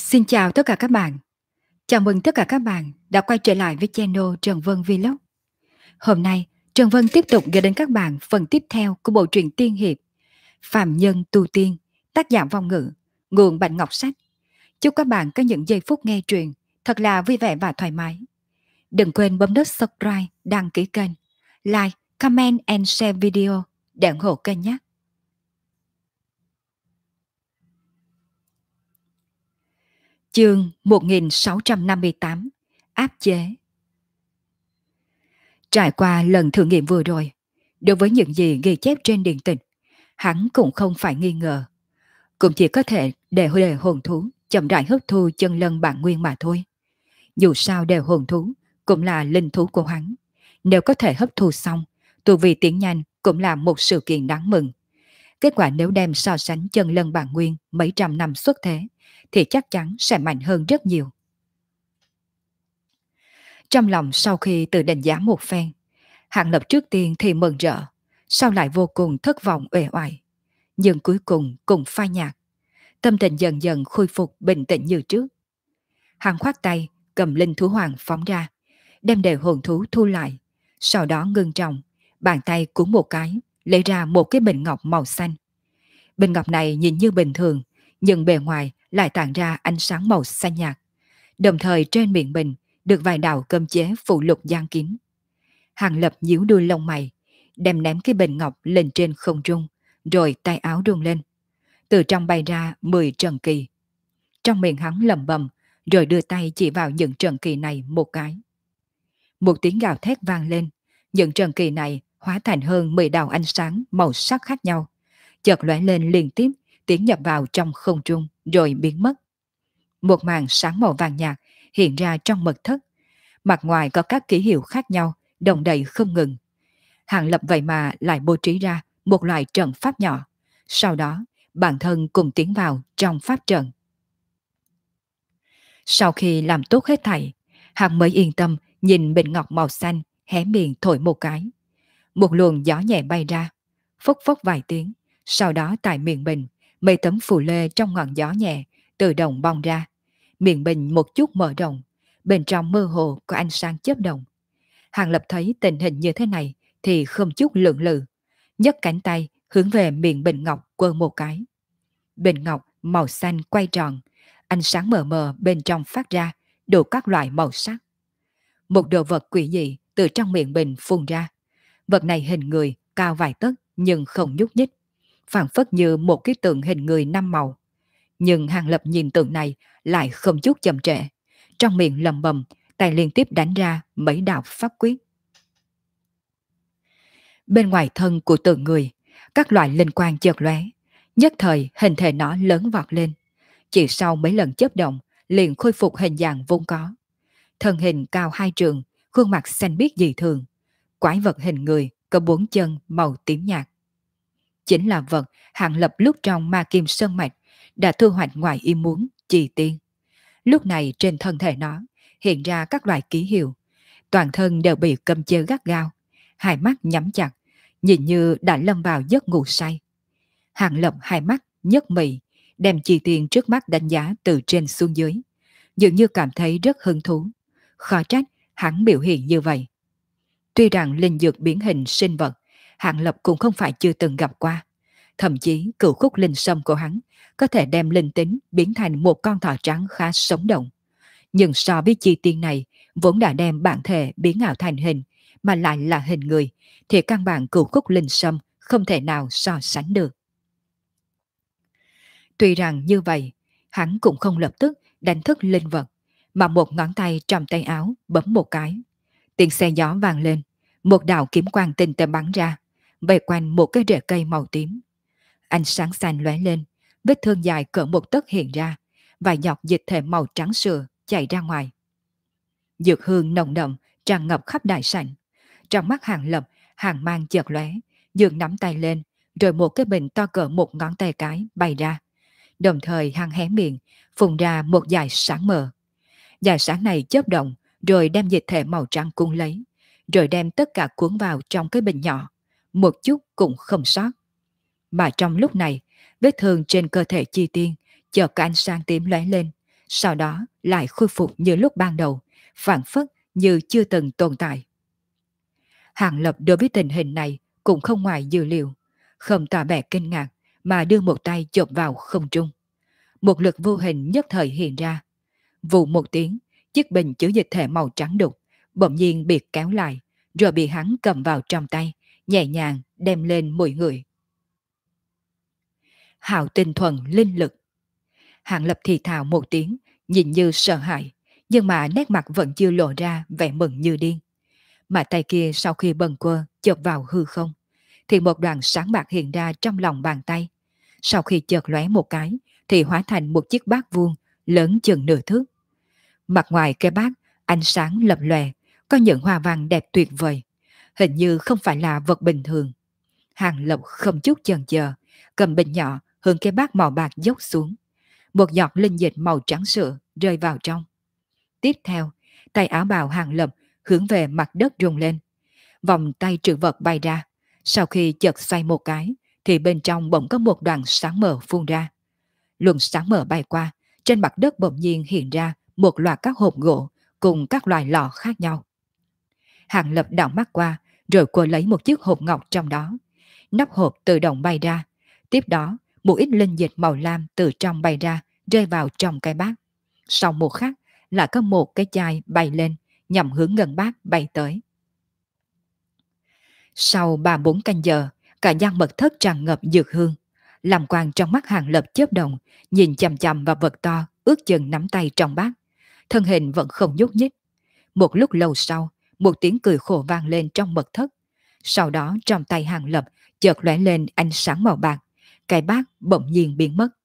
Xin chào tất cả các bạn. Chào mừng tất cả các bạn đã quay trở lại với channel Trần Vân Vlog. Hôm nay, Trần Vân tiếp tục gửi đến các bạn phần tiếp theo của bộ truyện tiên hiệp Phàm Nhân Tu Tiên, tác giả Vong Ngữ, nguồn Bạch Ngọc Sách. Chúc các bạn có những giây phút nghe truyện thật là vui vẻ và thoải mái. Đừng quên bấm nút subscribe, đăng ký kênh, like, comment and share video để ủng hộ kênh nhé. Chương 1658 Áp chế. Trải qua lần thử nghiệm vừa rồi, đối với những gì ghi chép trên điện tịch, hắn cũng không phải nghi ngờ. Cũng chỉ có thể để hồn thú chậm rãi hấp thu chân lân bản nguyên mà thôi. Dù sao đều hồn thú cũng là linh thú của hắn. Nếu có thể hấp thu xong, tu vi tiến nhanh cũng là một sự kiện đáng mừng. Kết quả nếu đem so sánh chân lân bản nguyên mấy trăm năm xuất thế, thì chắc chắn sẽ mạnh hơn rất nhiều. Trong lòng sau khi tự đánh giá một phen, Hạng Lập trước tiên thì mừng rỡ, sau lại vô cùng thất vọng uể oải. Nhưng cuối cùng cũng phai nhạt. Tâm tình dần dần khôi phục bình tĩnh như trước. Hắn khoát tay, cầm linh thú hoàng phóng ra, đem đều hồn thú thu lại. Sau đó ngưng trọng, bàn tay cuốn một cái, lấy ra một cái bình ngọc màu xanh. Bình ngọc này nhìn như bình thường, nhưng bề ngoài lại tản ra ánh sáng màu xanh nhạt. Đồng thời trên miệng bình được vài đạo cấm chế phụ lục giăng kín. Hàng Lập nhíu đuôi lông mày, đem ném cái bình ngọc lên trên không trung, rồi tay áo rung lên. Từ trong bay ra 10 trần kỳ. Trong miệng hắn lẩm bẩm, rồi đưa tay chỉ vào những trần kỳ này một cái. Một tiếng gào thét vang lên, những trần kỳ này hóa thành hơn 10 đạo ánh sáng màu sắc khác nhau, chợt lóe lên liên tiếp, tiến nhập vào trong không trung rồi biến mất. Một màn sáng màu vàng nhạt hiện ra trong mật thất, mặt ngoài có các ký hiệu khác nhau, đồng đầy không ngừng. Hàng Lập vậy mà lại bố trí ra một loại trận pháp nhỏ. Sau đó, bản thân cùng tiến vào trong pháp trận. Sau khi làm tốt hết thảy, hắn mới yên tâm nhìn bình ngọc màu xanh, hé miệng thổi một cái. Một luồng gió nhẹ bay ra, phốc phốc vài tiếng. Sau đó tại miệng bình, mấy tấm phù lê trong ngọn gió nhẹ tự động bong ra. Miệng bình một chút mở rộng, bên trong mơ hồ có ánh sáng chớp động. Hàng Lập thấy tình hình như thế này thì không chút lưỡng lự, nhấc cánh tay hướng về miệng bình ngọc quơ một cái. Bình ngọc màu xanh quay tròn, ánh sáng mờ mờ bên trong phát ra đủ các loại màu sắc. Một đồ vật quỷ dị từ trong miệng bình phun ra. Vật này hình người, cao vài tấc nhưng không nhúc nhích, phảng phất như một cái tượng hình người năm màu. Nhưng Hàng Lập nhìn tượng này lại không chút chậm trễ, trong miệng lầm bầm, tay liên tiếp đánh ra mấy đạo pháp quyết. Bên ngoài thân của tượng người, các loại linh quang chợt lóe, nhất thời hình thể nó lớn vọt lên. Chỉ sau mấy lần chớp động, liền khôi phục hình dạng vốn có. Thân hình cao 2 trượng, khuôn mặt xanh biếc dị thường. Quái vật hình người có 4 chân màu tím nhạt. Chính là vật Hạng Lập lúc trong Ma Kim Sơn Mạch đã thu hoạch ngoài ý muốn Trì Tiên. Lúc này trên thân thể nó hiện ra các loại ký hiệu, toàn thân đều bị cấm chế gắt gao, hai mắt nhắm chặt, nhìn như đã lâm vào giấc ngủ say. Hạng Lập hai mắt nhấc mị, đem Trì Tiên trước mắt đánh giá từ trên xuống dưới, dường như cảm thấy rất hứng thú. Khó trách hắn biểu hiện như vậy. Tuy rằng linh dược biến hình sinh vật, Hạng Lập cũng không phải chưa từng gặp qua. Thậm chí cửu khúc linh sâm của hắn có thể đem linh tính biến thành một con thỏ trắng khá sống động. Nhưng so với Chi Tiên này, vốn đã đem bản thể biến ảo thành hình, mà lại là hình người, thì căn bản cửu khúc linh sâm không thể nào so sánh được. Tuy rằng như vậy, hắn cũng không lập tức đánh thức linh vật, mà một ngón tay trong tay áo bấm một cái. Tiếng xe gió vang lên, một đạo kiếm quang tinh tế bắn ra, vây quanh một cái rễ cây màu tím. Ánh sáng xanh lóe lên, vết thương dài cỡ một tấc hiện ra, vài giọt dịch thể màu trắng sữa chảy ra ngoài. Dược hương nồng đậm tràn ngập khắp đại sảnh. Trong mắt Hàng Lập, hàng mang chợt lóe, dường nắm tay lên, rồi một cái bình to cỡ một ngón tay cái bay ra. Đồng thời hắn hé miệng, phun ra một dải sáng mờ. Dải sáng này chớp động, rồi đem dịch thể màu trắng cuốn lấy, rồi đem tất cả cuốn vào trong cái bình nhỏ, một chút cũng không sót. Mà trong lúc này, vết thương trên cơ thể Chi Tiên chợt có ánh sáng tím lóe lên, sau đó lại khôi phục như lúc ban đầu, phản phất như chưa từng tồn tại. Hàng Lập đối với tình hình này cũng không ngoài dữ liệu, không tỏ vẻ kinh ngạc mà đưa một tay chộp vào không trung. Một lực vô hình nhất thời hiện ra. Vù một tiếng, chiếc bình chứa dịch thể màu trắng đục bỗng nhiên bị kéo lại, rồi bị hắn cầm vào trong tay, nhẹ nhàng đem lên mũi người. Hạo tinh thuần linh lực. Hàng Lập thì thào một tiếng, nhìn như sợ hãi, nhưng mà nét mặt vẫn chưa lộ ra vẻ mừng như điên. Mà tay kia sau khi bần quơ chộp vào hư không, thì một đoàn sáng bạc hiện ra trong lòng bàn tay. Sau khi chợt lóe một cái, thì hóa thành một chiếc bát vuông lớn chừng nửa thước. Mặt ngoài cái bát ánh sáng lập lòe, có những hoa văn đẹp tuyệt vời, hình như không phải là vật bình thường. Hàng Lập không chút chần chờ, cầm bình nhỏ hướng cái bát màu bạc dốc xuống. Một giọt linh dịch màu trắng sữa rơi vào trong. Tiếp theo, tay áo bào Hàng Lập hướng về mặt đất rung lên. Vòng tay trữ vật bay ra. Sau khi chợt xoay một cái, thì bên trong bỗng có một đoàn sáng mờ phun ra. Luồng sáng mờ bay qua, trên mặt đất bỗng nhiên hiện ra một loạt các hộp gỗ cùng các loại lọ khác nhau. Hàng Lập đảo mắt qua, rồi cô lấy một chiếc hộp ngọc trong đó. Nắp hộp tự động bay ra. Tiếp đó, một ít linh dịch màu lam từ trong bay ra, rơi vào trong cái bát. Sau một khắc, lại có một cái chai bay lên, nhằm hướng ngân bát bay tới. Sau 3-4 canh giờ, cả gian mật thất tràn ngập dược hương. Làm quang trong mắt Hàng Lập chớp động, nhìn chằm chằm vào vật to, ước chừng nắm tay trong bát. Thân hình vẫn không nhúc nhích. Một lúc lâu sau, một tiếng cười khổ vang lên trong mật thất. Sau đó trong tay Hàng Lập chợt lóe lên ánh sáng màu bạc. Cái bát bỗng nhiên biến mất.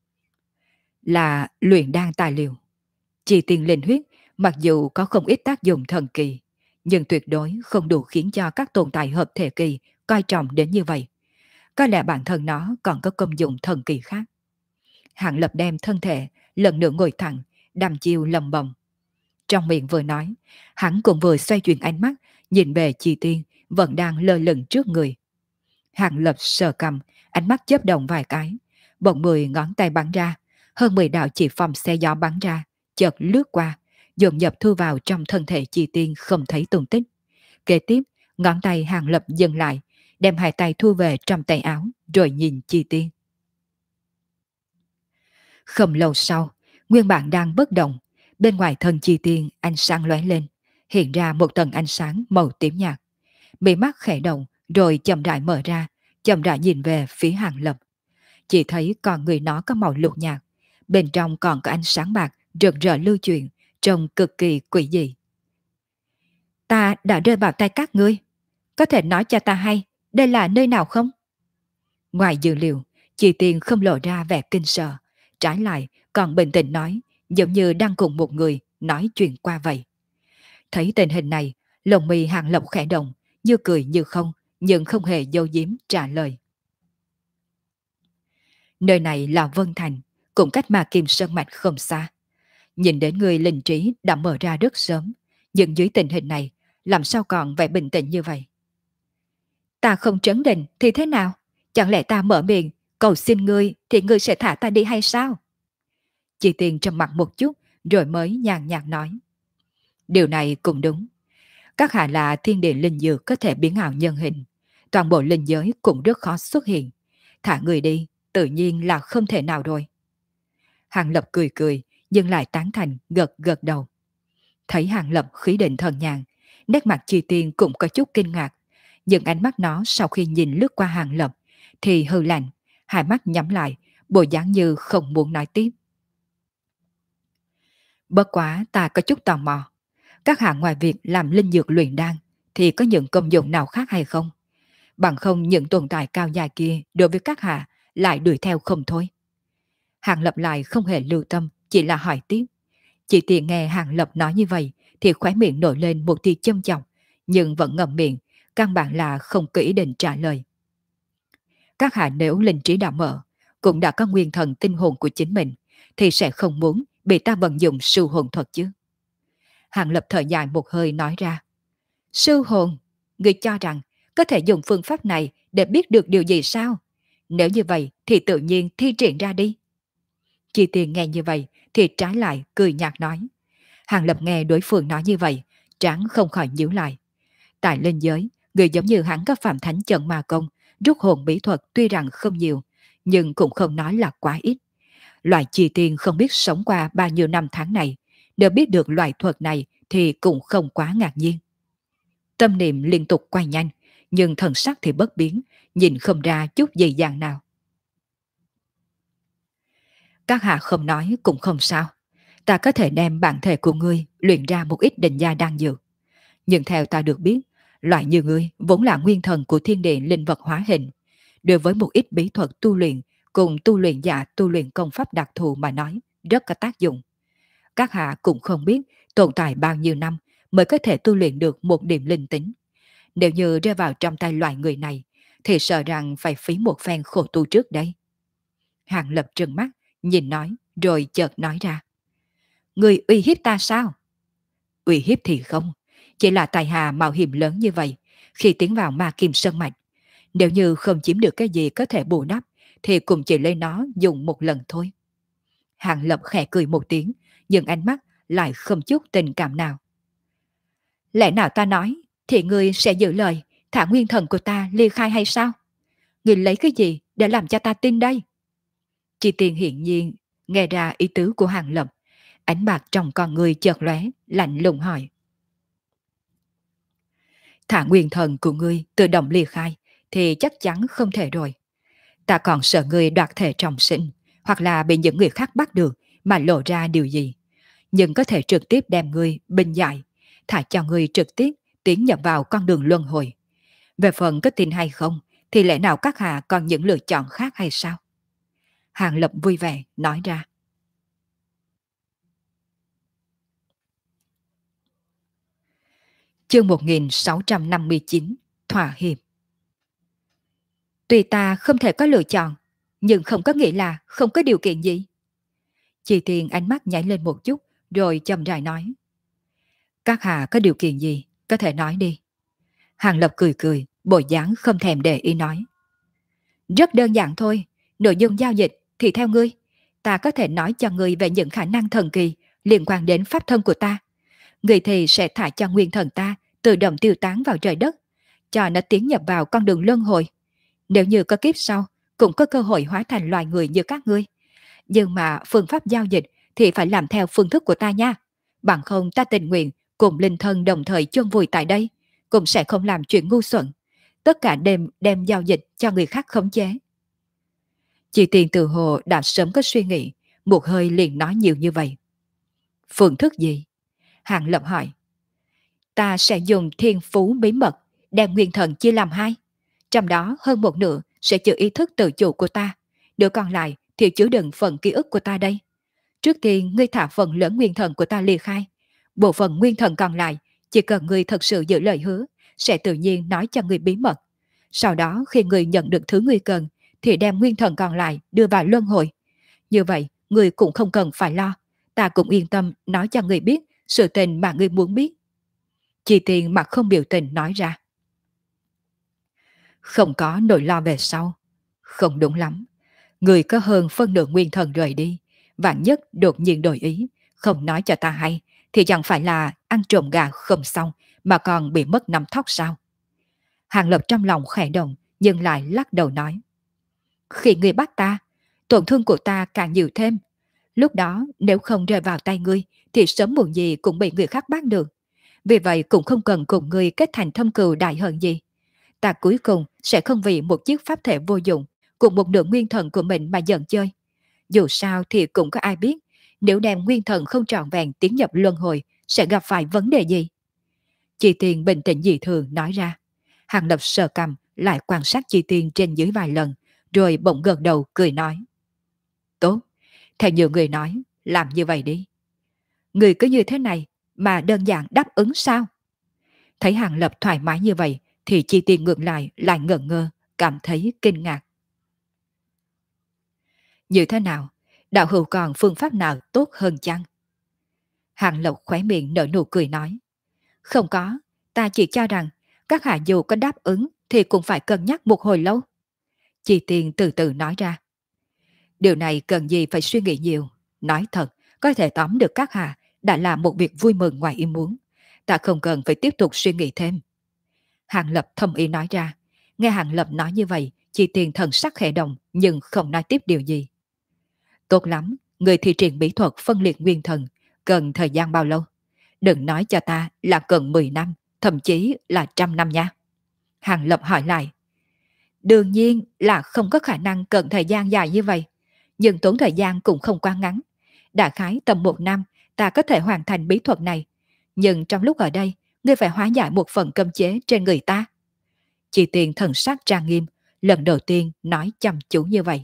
Là luyện đan tài liệu. Chỉ tiền linh huyết, mặc dù có không ít tác dụng thần kỳ, nhưng tuyệt đối không đủ khiến cho các tồn tại hợp thể kỳ coi trọng đến như vậy. Có lẽ bản thân nó còn có công dụng thần kỳ khác. Hàng Lập đem thân thể lần nữa ngồi thẳng, đăm chiêu lầm bầm. Trong miệng vừa nói, hắn cũng vừa xoay chuyển ánh mắt, nhìn về Chi Tiên vẫn đang lơ lửng trước người. Hàng Lập sờ cầm, ánh mắt chớp động vài cái, bỗng 10 ngón tay bắn ra, hơn 10 đạo chỉ phòng xe gió bắn ra, chợt lướt qua, dồn dập thu vào trong thân thể Chi Tiên không thấy tung tích. Kế tiếp, ngón tay Hàng Lập dừng lại, đem hai tay thu về trong tay áo, rồi nhìn Chi Tiên. Không lâu sau, nguyên bản đang bất động, bên ngoài thân Chi Tiên ánh sáng lóe lên, hiện ra một tầng ánh sáng màu tím nhạt. Mí mắt khẽ động, rồi chậm rãi mở ra, chậm rãi nhìn về phía Hàng Lập. Chỉ thấy con người nó có màu lục nhạt, bên trong còn có ánh sáng bạc rực rỡ lưu chuyển, trông cực kỳ quỷ dị. Ta đã rơi vào tay các ngươi, có thể nói cho ta hay đây là nơi nào không? Ngoài dữ liệu, Chi Tiên không lộ ra vẻ kinh sợ, trái lại còn bình tĩnh nói, giống như đang cùng một người nói chuyện qua vậy. Thấy tình hình này, lồng mi Hàng Lập khẽ động, như cười như không, nhưng không hề giấu giếm trả lời. Nơi này là Vân Thành, cũng cách Ma Kim Sơn Mạch không xa. Nhìn đến người linh trí đã mở ra rất sớm, nhưng dưới tình hình này, làm sao còn vẻ bình tĩnh như vậy? Ta không trấn định thì thế nào? Chẳng lẽ ta mở miệng, cầu xin ngươi thì ngươi sẽ thả ta đi hay sao? Chị Tiền trầm mặt một chút, rồi mới nhàn nhạt nói. Điều này cũng đúng. Các hạ là thiên địa linh dược có thể biến ảo nhân hình. Toàn bộ linh giới cũng rất khó xuất hiện. Thả người đi, tự nhiên là không thể nào rồi. Hàng Lập cười cười, nhưng lại tán thành gật gật đầu. Thấy Hàng Lập khí định thần nhàn, nét mặt Chi Tiên cũng có chút kinh ngạc. Nhưng ánh mắt nó sau khi nhìn lướt qua Hàng Lập, thì hư lạnh, hai mắt nhắm lại, bộ dáng như không muốn nói tiếp. Bất quá ta có chút tò mò. Các hạ ngoài việc làm linh dược luyện đan, thì có những công dụng nào khác hay không? Bằng không những tồn tại cao dài kia đối với các hạ lại đuổi theo không thôi. Hàng Lập lại không hề lưu tâm, chỉ là hỏi tiếp. Chỉ tiện nghe Hàng Lập nói như vậy, thì khóe miệng nổi lên một tia châm chọc, nhưng vẫn ngậm miệng, căn bản là không có ý định trả lời. Các hạ nếu linh trí đã mở, cũng đã có nguyên thần tinh hồn của chính mình, thì sẽ không muốn bị ta vận dụng sư hồn thuật chứ. Hàng Lập thở dài một hơi nói ra. Sư hồn, người cho rằng có thể dùng phương pháp này để biết được điều gì sao? Nếu như vậy thì tự nhiên thi triển ra đi. Chi Tiền nghe như vậy thì trái lại cười nhạt nói. Hàng Lập nghe đối phương nói như vậy, trán không khỏi nhíu lại. Tại linh giới, người giống như hắn có phạm thánh trận ma công, rút hồn bí thuật tuy rằng không nhiều, nhưng cũng không nói là quá ít. Loại Chi Tiền không biết sống qua bao nhiêu năm tháng này, nếu biết được loại thuật này thì cũng không quá ngạc nhiên. Tâm niệm liên tục quay nhanh, nhưng thần sắc thì bất biến, nhìn không ra chút gì dạng nào. Các hạ không nói cũng không sao. Ta có thể đem bản thể của ngươi luyện ra một ít định gia đan dược. Nhưng theo ta được biết, loại như ngươi vốn là nguyên thần của thiên địa linh vật hóa hình. Đối với một ít bí thuật tu luyện cùng tu luyện giả tu luyện công pháp đặc thù mà nói, rất có tác dụng. Các hạ cũng không biết tồn tại bao nhiêu năm mới có thể tu luyện được một điểm linh tính. Nếu như rơi vào trong tay loại người này, thì sợ rằng phải phí một phen khổ tu trước đây. Hàng Lập trừng mắt, nhìn nói, rồi chợt nói ra. Người uy hiếp ta sao? Uy hiếp thì không, chỉ là tài hà mạo hiểm lớn như vậy, khi tiến vào ma kim sơn mạch. Nếu như không chiếm được cái gì có thể bù đắp, thì cũng chỉ lấy nó dùng một lần thôi. Hàng Lập khẽ cười một tiếng, nhưng ánh mắt lại không chút tình cảm nào. Lẽ nào ta nói, thì ngươi sẽ giữ lời, thả nguyên thần của ta ly khai hay sao? Ngươi lấy cái gì để làm cho ta tin đây? Chi Tiên hiển nhiên nghe ra ý tứ của Hàng Lập, ánh bạc trong con người chợt lóe, lạnh lùng hỏi. Thả nguyên thần của ngươi tự động ly khai thì chắc chắn không thể rồi. Ta còn sợ ngươi đoạt thể trọng sinh, hoặc là bị những người khác bắt được mà lộ ra điều gì. Nhưng có thể trực tiếp đem ngươi bình giải, thả cho ngươi trực tiếp tiến nhập vào con đường luân hồi. Về phần có tin hay không, thì lẽ nào các hạ còn những lựa chọn khác hay sao? Hàng Lập vui vẻ nói ra. Chương 1659, Thỏa hiệp. Tuy ta không thể có lựa chọn, nhưng không có nghĩa là không có điều kiện gì. Chi Tiên ánh mắt nhảy lên một chút, rồi chậm rãi nói. Các hạ có điều kiện gì, có thể nói đi. Hàng Lập cười cười, bộ dáng không thèm để ý nói. Rất đơn giản thôi, nội dung giao dịch thì theo ngươi. Ta có thể nói cho ngươi về những khả năng thần kỳ liên quan đến pháp thân của ta. Ngươi thì sẽ thả cho nguyên thần ta tự động tiêu tán vào trời đất, cho nó tiến nhập vào con đường luân hồi. Nếu như có kiếp sau, cũng có cơ hội hóa thành loài người như các ngươi. Nhưng mà phương pháp giao dịch thì phải làm theo phương thức của ta nha. Bằng không ta tình nguyện cùng linh thân đồng thời chôn vùi tại đây, cũng sẽ không làm chuyện ngu xuẩn. Tất cả đem giao dịch cho người khác khống chế. Chị Tiền từ hồ đã sớm có suy nghĩ, một hơi liền nói nhiều như vậy. Phương thức gì? Hàng Lập hỏi. Ta sẽ dùng thiên phú bí mật, đem nguyên thần chia làm hai. Trong đó hơn một nửa sẽ chứa ý thức tự chủ của ta, nửa còn lại thì chứa đựng phần ký ức của ta đây. Trước tiên ngươi thả phần lớn nguyên thần của ta ly khai. Bộ phận nguyên thần còn lại, chỉ cần ngươi thật sự giữ lời hứa, sẽ tự nhiên nói cho ngươi bí mật. Sau đó khi ngươi nhận được thứ ngươi cần, thì đem nguyên thần còn lại đưa vào luân hồi. Như vậy, ngươi cũng không cần phải lo. Ta cũng yên tâm nói cho ngươi biết sự tình mà ngươi muốn biết. Chi Tiền mặt không biểu tình nói ra. Không có nỗi lo về sau. Không đúng lắm. Người có hơn phân nửa nguyên thần rời đi, vạn nhất đột nhiên đổi ý, không nói cho ta hay, thì chẳng phải là ăn trộm gà không xong, mà còn bị mất nắm thóc sao? Hàng Lập trong lòng khẽ động, nhưng lại lắc đầu nói. Khi ngươi bắt ta, tổn thương của ta càng nhiều thêm. Lúc đó nếu không rơi vào tay ngươi, thì sớm muộn gì cũng bị người khác bắt được. Vì vậy cũng không cần cùng ngươi kết thành thâm cừu đại hận gì. Ta cuối cùng sẽ không vì một chiếc pháp thể vô dụng cùng một nửa nguyên thần của mình mà giận chơi. Dù sao thì cũng có ai biết, nếu đem nguyên thần không trọn vẹn tiến nhập luân hồi sẽ gặp phải vấn đề gì. Chi Tiên bình tĩnh dị thường nói ra. Hàng Lập sờ cằm lại quan sát Chi Tiên trên dưới vài lần, rồi bỗng gật đầu cười nói. Tốt, theo nhiều người nói, làm như vậy đi. Người cứ như thế này mà đơn giản đáp ứng sao? Thấy Hàng Lập thoải mái như vậy, thì Chi Tiên ngược lại ngẩn ngơ, cảm thấy kinh ngạc. Như thế nào? Đạo hữu còn phương pháp nào tốt hơn chăng? Hàng Lộc khóe miệng nở nụ cười nói. Không có, ta chỉ cho rằng các hạ dù có đáp ứng thì cũng phải cân nhắc một hồi lâu. Chi Tiên từ từ nói ra. Điều này cần gì phải suy nghĩ nhiều. Nói thật, có thể tóm được các hạ đã là một việc vui mừng ngoài ý muốn. Ta không cần phải tiếp tục suy nghĩ thêm. Hàng Lập thầm ý nói ra. Nghe Hàng Lập nói như vậy, Chi Tiền thần sắc khẽ động nhưng không nói tiếp điều gì. Tốt lắm, người thi triển bí thuật phân liệt nguyên thần, cần thời gian bao lâu? Đừng nói cho ta là cần 10 năm, thậm chí là 100 năm nha. Hàng Lập hỏi lại. Đương nhiên là không có khả năng cần thời gian dài như vậy, nhưng tốn thời gian cũng không quá ngắn. Đại khái tầm 1 năm, ta có thể hoàn thành bí thuật này. Nhưng trong lúc ở đây, ngươi phải hóa giải một phần cấm chế trên người ta. Chị Tiền thần sắc trang nghiêm, lần đầu tiên nói chăm chú như vậy.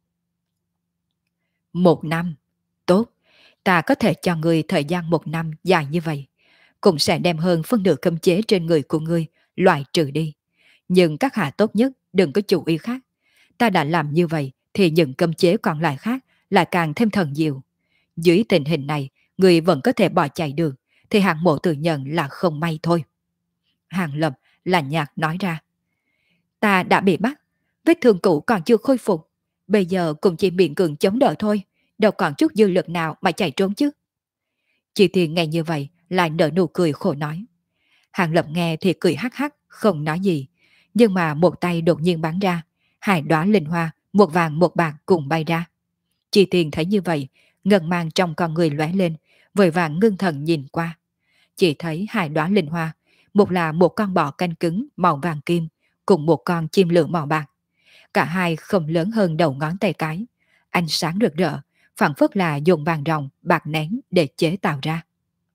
1 năm, tốt, ta có thể cho ngươi thời gian 1 năm dài như vậy. Cũng sẽ đem hơn phân nửa cấm chế trên người của ngươi loại trừ đi. Nhưng các hạ tốt nhất đừng có chú ý khác. Ta đã làm như vậy thì những cấm chế còn lại khác lại càng thêm thần diệu. Dưới tình hình này, người vẫn có thể bỏ chạy được, thì hạng mộ tự nhận là không may thôi. Hàng Lập là nhạt nói ra. Ta đã bị bắt, vết thương cũ còn chưa khôi phục. Bây giờ cũng chỉ miễn cưỡng chống đỡ thôi, đâu còn chút dư lực nào mà chạy trốn chứ. Chị Tiền nghe như vậy, lại nở nụ cười khổ nói. Hàng Lập nghe thì cười hắc hắc, không nói gì. Nhưng mà một tay đột nhiên bắn ra, hai đóa linh hoa, một vàng một bạc cùng bay ra. Chị Tiền thấy như vậy, ngân mang trong con người lóe lên, vội vàng ngưng thần nhìn qua. Chỉ thấy hai đóa linh hoa, một là một con bò canh cứng màu vàng kim, cùng một con chim lửa màu bạc. Cả hai không lớn hơn đầu ngón tay cái. Ánh sáng rực rỡ, phảng phất là dùng vàng ròng, bạc nén để chế tạo ra.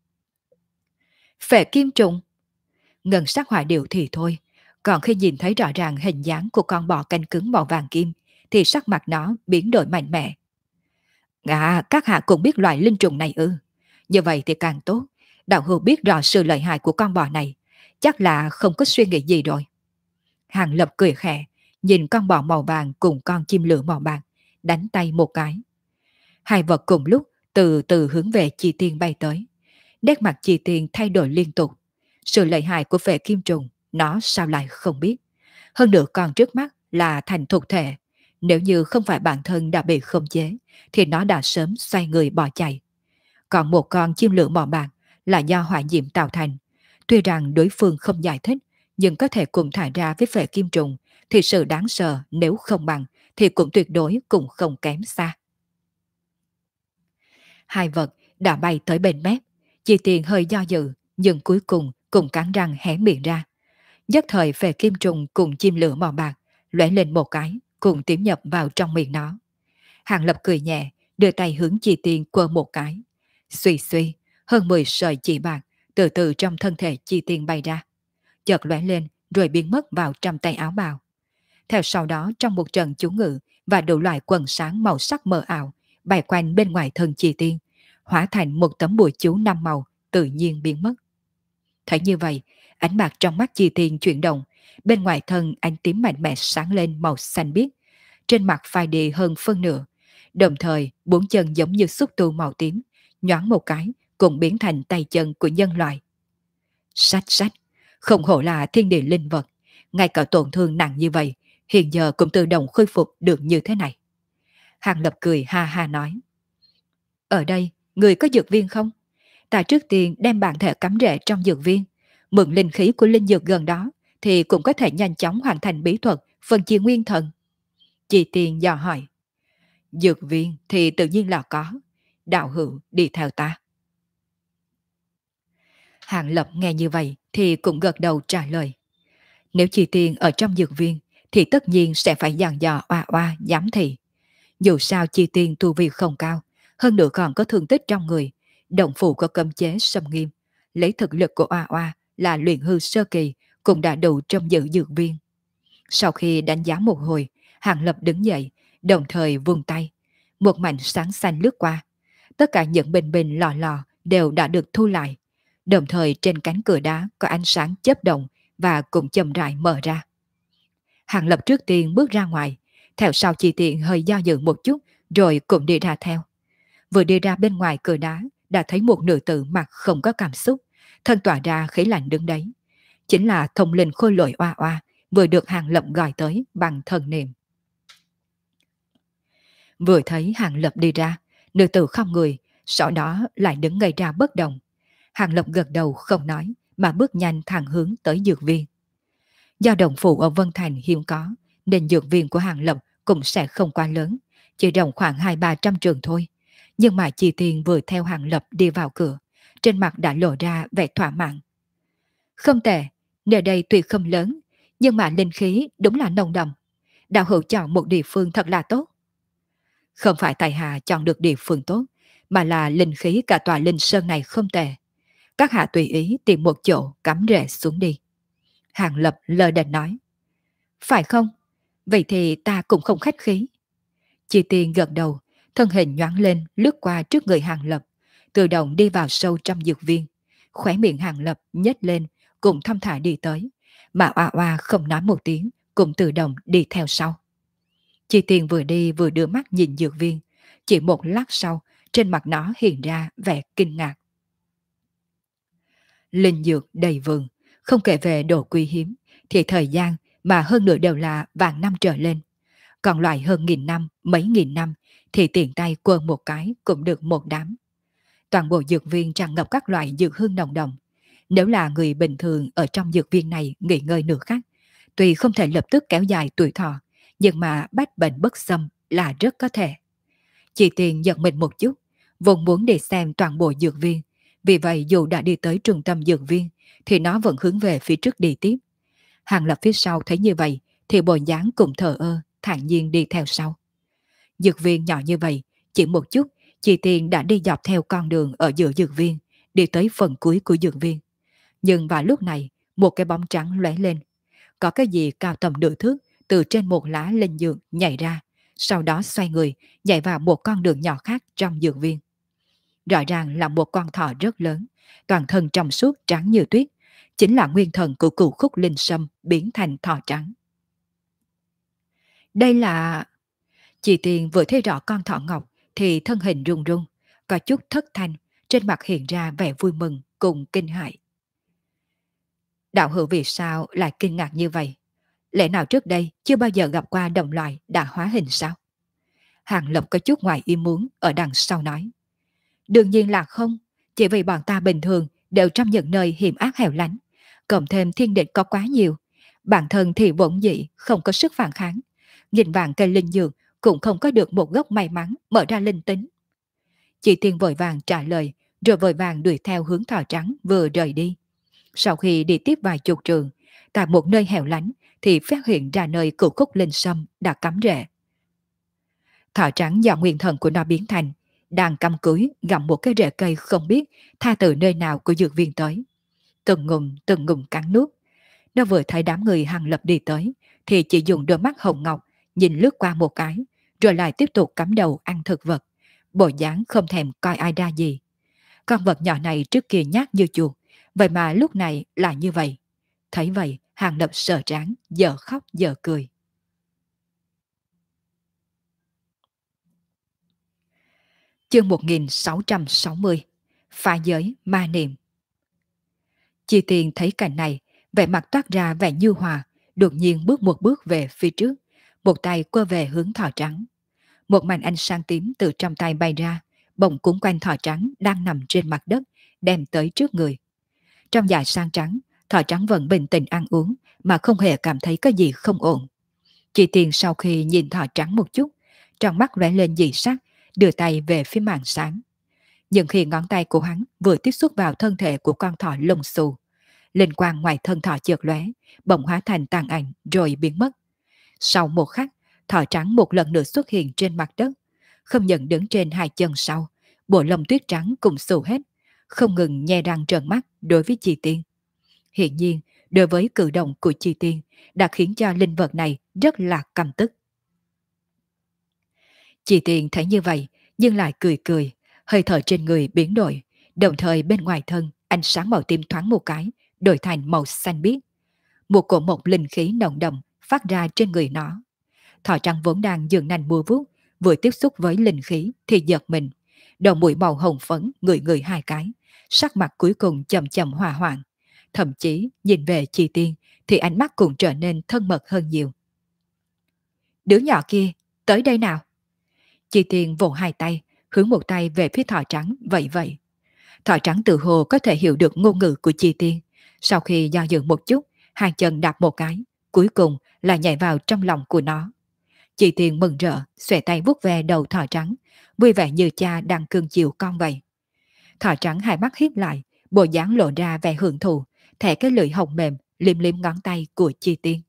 Phệ kim trùng. Ngân sắc hỏa điệu thì thôi, còn khi nhìn thấy rõ ràng hình dáng của con bò canh cứng màu vàng kim, thì sắc mặt nó biến đổi mạnh mẽ. À, các hạ cũng biết loại linh trùng này ư? Như vậy thì càng tốt. Đạo hữu biết rõ sự lợi hại của con bò này, chắc là không có suy nghĩ gì rồi. Hàng Lập cười khẽ, nhìn con bò màu vàng cùng con chim lửa màu bạc, đánh tay một cái. Hai vật cùng lúc từ từ hướng về Chi Tiên bay tới. Nét mặt Chi Tiên thay đổi liên tục. Sự lợi hại của vệ kim trùng, nó sao lại không biết. Hơn nữa còn trước mắt là thành thuộc thể. Nếu như không phải bản thân đã bị khống chế, thì nó đã sớm xoay người bỏ chạy. Còn một con chim lửa màu bạc là do hỏa diệm tạo thành. Tuy rằng đối phương không giải thích, nhưng có thể cùng thải ra với vệ kim trùng, thì sự đáng sợ nếu không bằng, thì cũng tuyệt đối cũng không kém xa. Hai vật đã bay tới bên mép. Chi Tiền hơi do dự, nhưng cuối cùng cũng cắn răng hé miệng ra. Nhất thời về kim trùng cùng chim lửa màu bạc, lóe lên một cái, cùng tiến nhập vào trong miệng nó. Hàng Lập cười nhẹ, đưa tay hướng Chi Tiền quơ một cái. Suy suy, hơn 10 sợi chỉ bạc từ từ trong thân thể Chi Tiền bay ra. Chợt lóe lên rồi biến mất vào trong tay áo bào. Theo sau đó trong một trận chú ngự và đủ loại quần sáng màu sắc mờ ảo bay quanh bên ngoài thân Chi Tiên, hóa thành một tấm bùa chú 5 màu tự nhiên biến mất. Thấy như vậy, ánh bạc trong mắt Chi Tiên chuyển động, bên ngoài thân ánh tím mạnh mẽ sáng lên màu xanh biếc, trên mặt phai đi hơn phân nửa, đồng thời 4 chân giống như xúc tu màu tím, nhoáng một cái cũng biến thành tay chân của nhân loại. Sách sách, không hổ là thiên địa linh vật, ngay cả tổn thương nặng như vậy, hiện giờ cũng tự động khôi phục được như thế này. Hàng Lập cười ha ha nói. Ở đây, người có dược viên không? Ta trước tiên đem bản thể cắm rễ trong dược viên, mượn linh khí của linh dược gần đó, thì cũng có thể nhanh chóng hoàn thành bí thuật phân chia nguyên thần. Chị Tiền dò hỏi. Dược viên thì tự nhiên là có. Đạo hữu đi theo ta. Hàng Lập nghe như vậy thì cũng gật đầu trả lời. Nếu chị Tiền ở trong dược viên thì tất nhiên sẽ phải dàn dò oa oa giám thị. Dù sao Chi Tiên tu vi không cao, hơn nữa còn có thương tích trong người, động phủ có cấm chế xâm nghiêm, lấy thực lực của Oa Oa là luyện hư sơ kỳ cũng đã đủ trong giữ dược viên. Sau khi đánh giá một hồi, Hàng Lập đứng dậy, đồng thời vung tay, một mảnh sáng xanh lướt qua. Tất cả những bình bình lò lò đều đã được thu lại, đồng thời trên cánh cửa đá có ánh sáng chớp động và cũng chậm rãi mở ra. Hàng Lập trước tiên bước ra ngoài, theo sau Chi Tiện hơi do dự một chút rồi cũng đi ra theo. Vừa đi ra bên ngoài cửa đá đã thấy một nữ tử mặt không có cảm xúc, thân tỏa ra khí lạnh đứng đấy. Chính là thông linh khôi lỗi Oa Oa vừa được Hàng Lập gọi tới bằng thần niệm. Vừa thấy Hàng Lập đi ra, nữ tử không người, sau đó lại đứng ngây ra bất động. Hàng Lập gật đầu không nói, mà bước nhanh thẳng hướng tới dược viên. Do đồng phụ ở Vân Thành hiếm có, nên dược viên của Hàng Lập cũng sẽ không quá lớn, chỉ rộng khoảng 200-300 trường thôi. Nhưng mà Chi Tiên vừa theo Hàng Lập đi vào cửa, trên mặt đã lộ ra vẻ thỏa mãn. Không tệ, nơi đây tuy không lớn, nhưng mà linh khí đúng là nồng đậm. Đạo hữu chọn một địa phương thật là tốt. Không phải tại hạ chọn được địa phương tốt, mà là linh khí cả tòa linh sơn này không tệ. Các hạ tùy ý tìm một chỗ cắm rễ xuống đi. Hàng Lập lơ đễnh nói. Phải không? Vậy thì ta cũng không khách khí. Chi Tiên gật đầu, thân hình nhoáng lên lướt qua trước người Hàng Lập, tự động đi vào sâu trong dược viên. Khóe miệng Hàng Lập nhếch lên, cùng thong thả đi tới, mà oa oa không nói một tiếng, cũng tự động đi theo sau. Chi Tiên vừa đi vừa đưa mắt nhìn dược viên, chỉ một lát sau, trên mặt nó hiện ra vẻ kinh ngạc. Linh dược đầy vườn, không kể về độ quý hiếm, thì thời gian mà hơn nửa đều là vạn năm trở lên. Còn loại hơn nghìn năm, mấy nghìn năm, thì tiện tay quơ một cái cũng được một đám. Toàn bộ dược viên tràn ngập các loại dược hương nồng đậm. Nếu là người bình thường ở trong dược viên này nghỉ ngơi nửa khắc, tuy không thể lập tức kéo dài tuổi thọ, nhưng mà bách bệnh bất xâm là rất có thể. Chị Tiền giật mình một chút, vốn muốn đi xem toàn bộ dược viên. Vì vậy dù đã đi tới trung tâm dược viên, thì nó vẫn hướng về phía trước đi tiếp. Hàng Lập phía sau thấy như vậy, thì bộ dáng cũng thờ ơ, thản nhiên đi theo sau. Dược viên nhỏ như vậy, chỉ một chút, chị Tiền đã đi dọc theo con đường ở giữa dược viên, đi tới phần cuối của dược viên. Nhưng vào lúc này, một cái bóng trắng lóe lên. Có cái gì cao tầm nửa thước từ trên một lá linh dược nhảy ra, sau đó xoay người, nhảy vào một con đường nhỏ khác trong dược viên. Rõ ràng là một con thỏ rất lớn, toàn thân trong suốt trắng như tuyết, chính là nguyên thần của cửu khúc linh sâm biến thành thỏ trắng. Đây là... Chị Tiền vừa thấy rõ con thỏ ngọc thì thân hình run run, có chút thất thanh, trên mặt hiện ra vẻ vui mừng cùng kinh hãi. Đạo hữu vì sao lại kinh ngạc như vậy? Lẽ nào trước đây chưa bao giờ gặp qua đồng loại đã hóa hình sao? Hàng Lập có chút ngoài ý muốn ở đằng sau nói. Đương nhiên là không, chỉ vì bọn ta bình thường đều trong những nơi hiểm ác hẻo lánh, cộng thêm thiên địch có quá nhiều. Bản thân thì vốn dĩ không có sức phản kháng, nghìn vạn cây linh dược cũng không có được một gốc may mắn mở ra linh tính. Chị Tiên vội vàng trả lời, rồi vội vàng đuổi theo hướng thỏ trắng vừa rời đi. Sau khi đi tiếp vài chục trường, tại một nơi hẻo lánh thì phát hiện ra nơi cửu khúc linh sâm đã cắm rễ. Thỏ trắng do nguyên thần của nó biến thành, đang cắm cúi gặm một cái rễ cây không biết tha từ nơi nào của dược viên tới. Từng ngụm cắn nuốt. Nó vừa thấy đám người Hàng Lập đi tới, thì chỉ dùng đôi mắt hồng ngọc nhìn lướt qua một cái, rồi lại tiếp tục cắm đầu ăn thực vật, bộ dáng không thèm coi ai ra gì. Con vật nhỏ này trước kia nhát như chuột, vậy mà lúc này là như vậy. Thấy vậy, Hàng Lập sờ trán, giờ khóc giờ cười. Chương 1660. Phá giới ma niệm. Chi Tiền thấy cảnh này, vẻ mặt toát ra vẻ như hòa, đột nhiên bước một bước về phía trước, một tay quơ về hướng thỏ trắng. Một màn ánh sáng tím từ trong tay bay ra, bỗng cuốn quanh thỏ trắng đang nằm trên mặt đất, đem tới trước người. Trong dạ sang trắng, thỏ trắng vẫn bình tĩnh ăn uống, mà không hề cảm thấy có gì không ổn. Chị Tiền sau khi nhìn thỏ trắng một chút, trong mắt lóe lên dị sắc, đưa tay về phía màn sáng. Nhưng khi ngón tay của hắn vừa tiếp xúc vào thân thể của con thỏ lông xù, linh quang ngoài thân thỏ chợt lóe, bỗng hóa thành tàn ảnh rồi biến mất. Sau một khắc, thỏ trắng một lần nữa xuất hiện trên mặt đất, không nhận đứng trên hai chân sau, bộ lông tuyết trắng cũng xù hết, không ngừng nhe răng trợn mắt đối với Chi Tiên. Hiện nhiên, đối với cử động của Chi Tiên đã khiến cho linh vật này rất là căm tức. Chi Tiên thấy như vậy, nhưng lại cười cười, hơi thở trên người biến đổi, đồng thời bên ngoài thân ánh sáng màu tím thoáng một cái, đổi thành màu xanh biếc. Một cổ một linh khí nồng đậm phát ra trên người nó. Thỏ trắng vốn đang dường nành mua vuốt, vừa tiếp xúc với linh khí thì giật mình, đầu mũi màu hồng phấn ngửi ngửi hai cái, sắc mặt cuối cùng chậm chậm hòa hoãn, thậm chí nhìn về Chi Tiên thì ánh mắt cũng trở nên thân mật hơn nhiều. Đứa nhỏ kia, tới đây nào. Chi Tiên vỗ hai tay, hướng một tay về phía thỏ trắng vậy vậy. Thỏ trắng tự hồ có thể hiểu được ngôn ngữ của Chi Tiên. Sau khi do dự một chút, hai chân đạp một cái, cuối cùng là nhảy vào trong lòng của nó. Chi Tiên mừng rỡ, xòe tay vuốt ve đầu thỏ trắng, vui vẻ như cha đang cưng chiều con vậy. Thỏ trắng hai mắt híp lại, bộ dáng lộ ra vẻ hưởng thụ, thẻ cái lưỡi hồng mềm, liếm liếm ngón tay của Chi Tiên.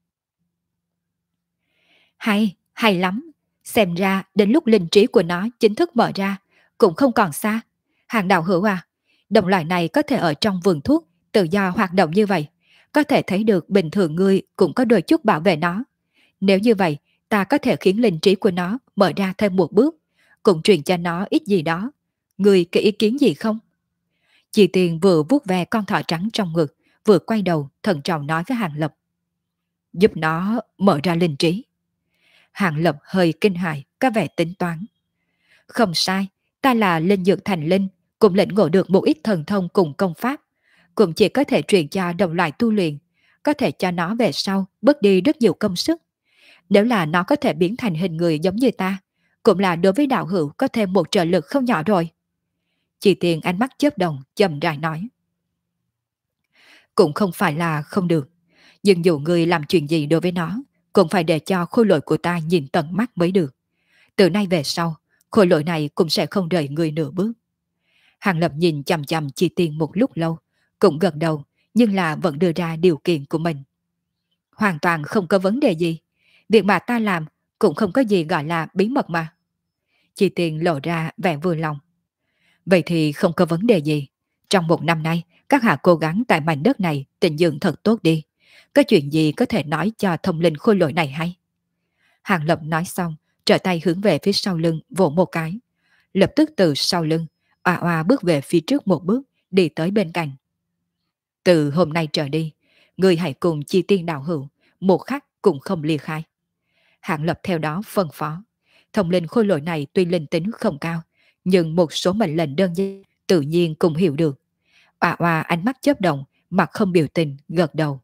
Hay, hay lắm. Xem ra đến lúc linh trí của nó chính thức mở ra, cũng không còn xa. Hàng đạo hữu à, đồng loại này có thể ở trong vườn thuốc, tự do hoạt động như vậy. Có thể thấy được bình thường ngươi cũng có đôi chút bảo vệ nó. Nếu như vậy, ta có thể khiến linh trí của nó mở ra thêm một bước, cũng truyền cho nó ít gì đó. Ngươi có ý kiến gì không? Chị Tiền vừa vuốt ve con thỏ trắng trong ngực, vừa quay đầu thận trọng nói với Hàng Lập. Giúp nó mở ra linh trí. Hàng Lập hơi kinh hãi, có vẻ tính toán. Không sai, ta là linh dược thành linh, cũng lĩnh ngộ được một ít thần thông cùng công pháp. Cũng chỉ có thể truyền cho đồng loại tu luyện, có thể cho nó về sau bớt đi rất nhiều công sức. Nếu là nó có thể biến thành hình người giống như ta, cũng là đối với đạo hữu có thêm một trợ lực không nhỏ rồi. Chị Tiền ánh mắt chớp động, chậm rãi nói. Cũng không phải là không được, nhưng dù người làm chuyện gì đối với nó, cũng phải để cho khôi lỗi của ta nhìn tận mắt mới được. Từ nay về sau, khôi lỗi này cũng sẽ không rời người nửa bước. Hàng Lập nhìn chằm chằm Chi Tiên một lúc lâu, cũng gật đầu, nhưng là vẫn đưa ra điều kiện của mình. Hoàn toàn không có vấn đề gì. Việc mà ta làm cũng không có gì gọi là bí mật mà. Chi Tiên lộ ra vẻ vui lòng. Vậy thì không có vấn đề gì. Trong một năm nay, các hạ cố gắng tại mảnh đất này tịnh dưỡng thật tốt đi. Có chuyện gì có thể nói cho thông linh khôi lỗi này hay? Hàng Lập nói xong, trở tay hướng về phía sau lưng vỗ một cái. Lập tức từ sau lưng, oà oà bước về phía trước một bước, đi tới bên cạnh. Từ hôm nay trở đi, người hãy cùng Chi Tiên đạo hữu, một khắc cũng không ly khai. Hàng Lập theo đó phân phó. Thông linh khôi lỗi này tuy linh tính không cao, nhưng một số mệnh lệnh đơn giản tự nhiên cũng hiểu được. Oà oà ánh mắt chớp động, mặt không biểu tình, gật đầu.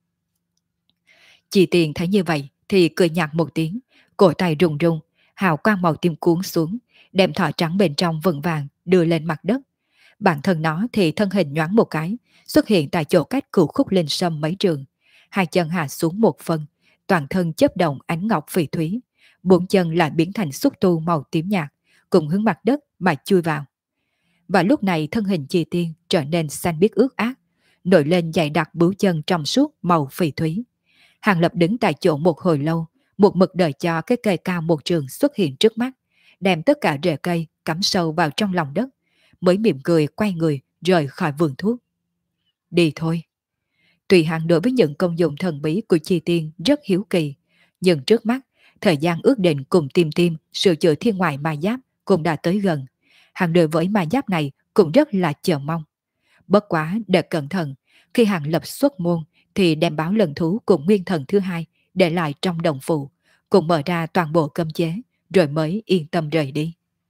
Chi Tiên thấy như vậy thì cười nhạt một tiếng, cổ tay rung rung, hào quang màu tím cuốn xuống, đem thỏ trắng bên trong vững vàng đưa lên mặt đất. Bản thân nó thì thân hình nhoáng một cái, xuất hiện tại chỗ cách cửu khúc linh sâm mấy trường. Hai chân hạ xuống một phần, toàn thân chớp động ánh ngọc phỉ thúy. Bốn chân lại biến thành xúc tu màu tím nhạt, cùng hướng mặt đất mà chui vào. Và lúc này thân hình Chi Tiên trở nên xanh biếc ướt át, nổi lên dày đặc bướu chân trong suốt màu phỉ thúy. Hàng Lập đứng tại chỗ một hồi lâu, một mực đợi cho cái cây cao một trường xuất hiện trước mắt, đem tất cả rễ cây cắm sâu vào trong lòng đất, mới mỉm cười quay người rời khỏi vườn thuốc. Đi thôi. Tùy Hàng đối với những công dụng thần bí của Chi Tiên rất hiếu kỳ, nhưng trước mắt, thời gian ước định cùng Tim Tim sửa chữa thiên ngoại ma giáp cũng đã tới gần. Hàng đối với ma giáp này cũng rất là chờ mong. Bất quá để cẩn thận, khi Hàng Lập xuất môn thì đem báo lần thú cùng nguyên thần thứ hai để lại trong đồng phụ, cùng mở ra toàn bộ cấm chế, rồi mới yên tâm rời đi.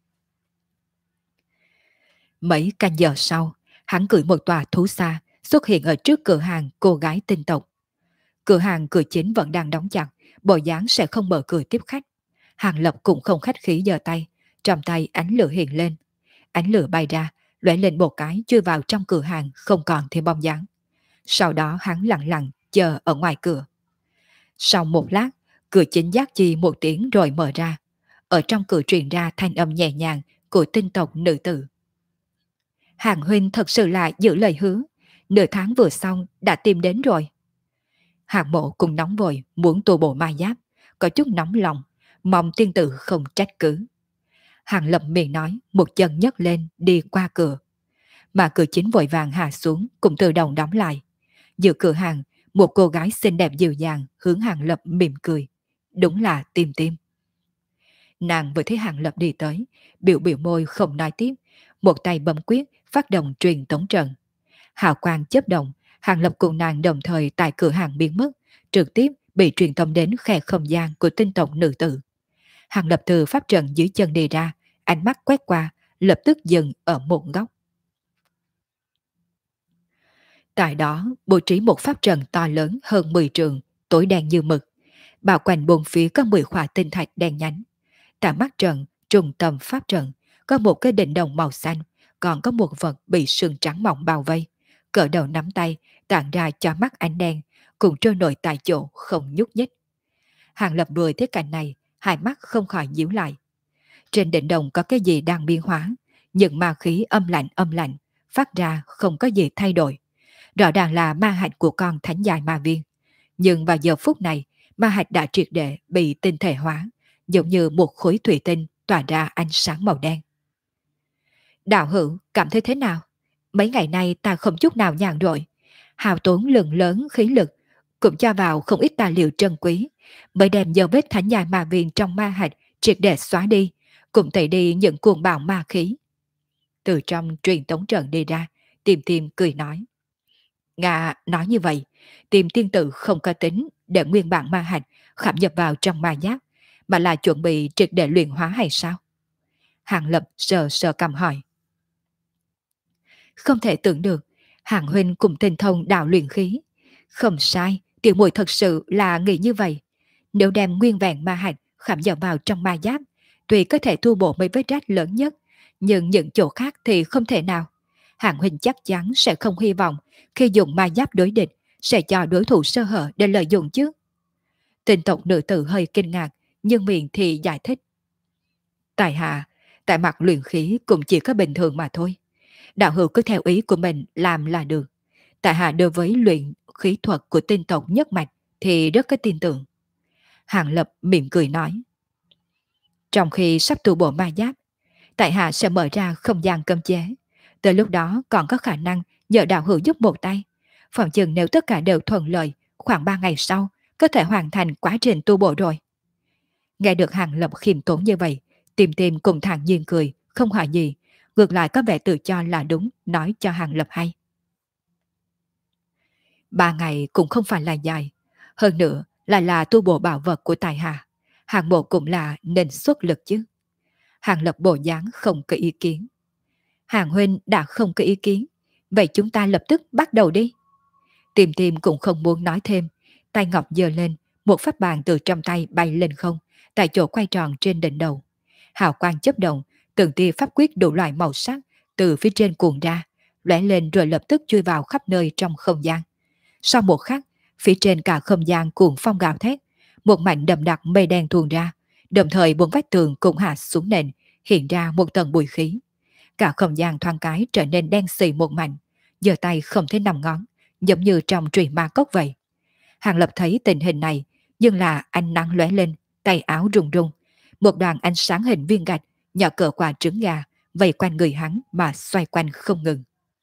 Mấy canh giờ sau, hắn cưỡi một tòa thú xa xuất hiện ở trước cửa hàng cô gái tinh tộc. Cửa hàng cửa chính vẫn đang đóng chặt, bộ dáng sẽ không mở cửa tiếp khách. Hàng Lập cũng không khách khí giơ tay, trong tay ánh lửa hiện lên. Ánh lửa bay ra, lóe lên một cái chui vào trong cửa hàng không còn thêm bóng dáng. Sau đó hắn lặng lặng chờ ở ngoài cửa. Sau một lát, cửa chính giác chi một tiếng rồi mở ra. Ở trong cửa truyền ra thanh âm nhẹ nhàng của tinh tộc nữ tử. Hàng huynh thật sự là giữ lời hứa, nửa tháng vừa xong đã tìm đến rồi. Hàng mộ cùng nóng vội muốn tu bộ ma giáp, có chút nóng lòng, mong tiên tử không trách cứ. Hàng Lập miệng nói, một chân nhấc lên đi qua cửa. Mà cửa chính vội vàng hạ xuống cũng tự động đóng lại. Giữa cửa hàng, một cô gái xinh đẹp dịu dàng hướng Hàng Lập mỉm cười. Đúng là Tim Tim. Nàng vừa thấy Hàng Lập đi tới, biểu biểu môi không nói tiếp, một tay bấm quyết phát động truyền tống trận. Hào quang chớp động, Hàng Lập cùng nàng đồng thời tại cửa hàng biến mất, trực tiếp bị truyền thông đến khe không gian của tinh tộc nữ tử. Hàng Lập từ pháp trận dưới chân đi ra, ánh mắt quét qua, lập tức dừng ở một góc. Tại đó, bố trí một pháp trận to lớn hơn 10 trường, tối đen như mực. Bao quanh bốn phía có 10 khỏa tinh thạch đen nhánh. Tại mắt trận trung tâm pháp trận có một cái đỉnh đồng màu xanh, còn có một vật bị sương trắng mỏng bao vây, cỡ đầu nắm tay, tản ra cho mắt ánh đen, cùng trôi nổi tại chỗ không nhúc nhích. Hàng Lập đuổi thấy cảnh này, hai mắt không khỏi nhíu lại. Trên đỉnh đồng có cái gì đang biến hóa, những ma khí âm lạnh, phát ra không có gì thay đổi. Rõ ràng là ma hạch của con thánh dài ma viên. Nhưng vào giờ phút này, ma hạch đã triệt để bị tinh thể hóa, giống như một khối thủy tinh tỏa ra ánh sáng màu đen. Đạo hữu cảm thấy thế nào? Mấy ngày nay ta không chút nào nhàn rỗi, hào tốn lượng lớn khí lực, cũng cho vào không ít tài liệu trân quý, mới đem dấu vết thánh dài ma viên trong ma hạch triệt để xóa đi, cũng tẩy đi những cuồng bạo ma khí. Từ trong truyền tống trận đi ra, Tiềm Tiềm cười nói. Ngạ nói như vậy, Tiềm tiên tử không có tính để nguyên bản ma hạch khảm nhập vào trong ma giáp, mà là chuẩn bị triệt để luyện hóa hay sao? Hàng Lập sờ sờ cầm hỏi. Không thể tưởng được, Hàng huynh cùng tinh thông đạo luyện khí. Không sai, tiểu muội thật sự là nghĩ như vậy. Nếu đem nguyên vẹn ma hạch khảm nhập vào trong ma giáp, tuy có thể thu bổ mấy vết rách lớn nhất, nhưng những chỗ khác thì không thể nào. Hàng huynh chắc chắn sẽ không hy vọng khi dùng ma giáp đối địch sẽ cho đối thủ sơ hở để lợi dụng chứ. Tinh tộc nữ tử hơi kinh ngạc, nhưng miệng thì giải thích. Tại hạ, tại mặt luyện khí cũng chỉ có bình thường mà thôi. Đạo hữu cứ theo ý của mình làm là được. Tại hạ đối với luyện khí thuật của tinh tộc nhất mạch thì rất có tin tưởng. Hàng Lập mỉm cười nói. Trong khi sắp tu bổ ma giáp, tại hạ sẽ mở ra không gian cấm chế. Tới lúc đó còn có khả năng nhờ đạo hữu giúp một tay. Phòng chừng nếu tất cả đều thuận lợi, khoảng 3 ngày sau có thể hoàn thành quá trình tu bổ rồi. Nghe được Hàng Lập khiêm tốn như vậy, Tiềm Tiềm cùng thản nhiên cười, không hỏi gì, ngược lại có vẻ tự cho là đúng, nói cho Hàng Lập hay. 3 ngày cũng không phải là dài, hơn nữa là tu bổ bảo vật của tài hạ, Hàng bộ cũng là nên xuất lực chứ. Hàng Lập bộ dáng không có ý kiến. Hàng huynh đã không có ý kiến, vậy chúng ta lập tức bắt đầu đi. Tiềm Tiềm cũng không muốn nói thêm, tay ngọc giơ lên, một pháp bàn từ trong tay bay lên không, tại chỗ quay tròn trên đỉnh đầu. Hào quang chớp động, từng tia pháp quyết đủ loại màu sắc từ phía trên cuồn ra, lóe lên rồi lập tức chui vào khắp nơi trong không gian. Sau một khắc, phía trên cả không gian cuồng phong gào thét, một mảnh đậm đặc mây đen tuôn ra, đồng thời bốn vách tường cũng hạ xuống nền, hiện ra một tầng bụi khí. Cả không gian thoáng cái trở nên đen xì một mảnh, giơ tay không thấy năm ngón, giống như trong truyện ma cốc vậy. Hàng Lập thấy tình hình này, nhưng là ánh nắng lóe lên, tay áo rung rung, một đoàn ánh sáng hình viên gạch nhỏ cỡ quả trứng gà vây quanh người hắn mà xoay quanh không ngừng.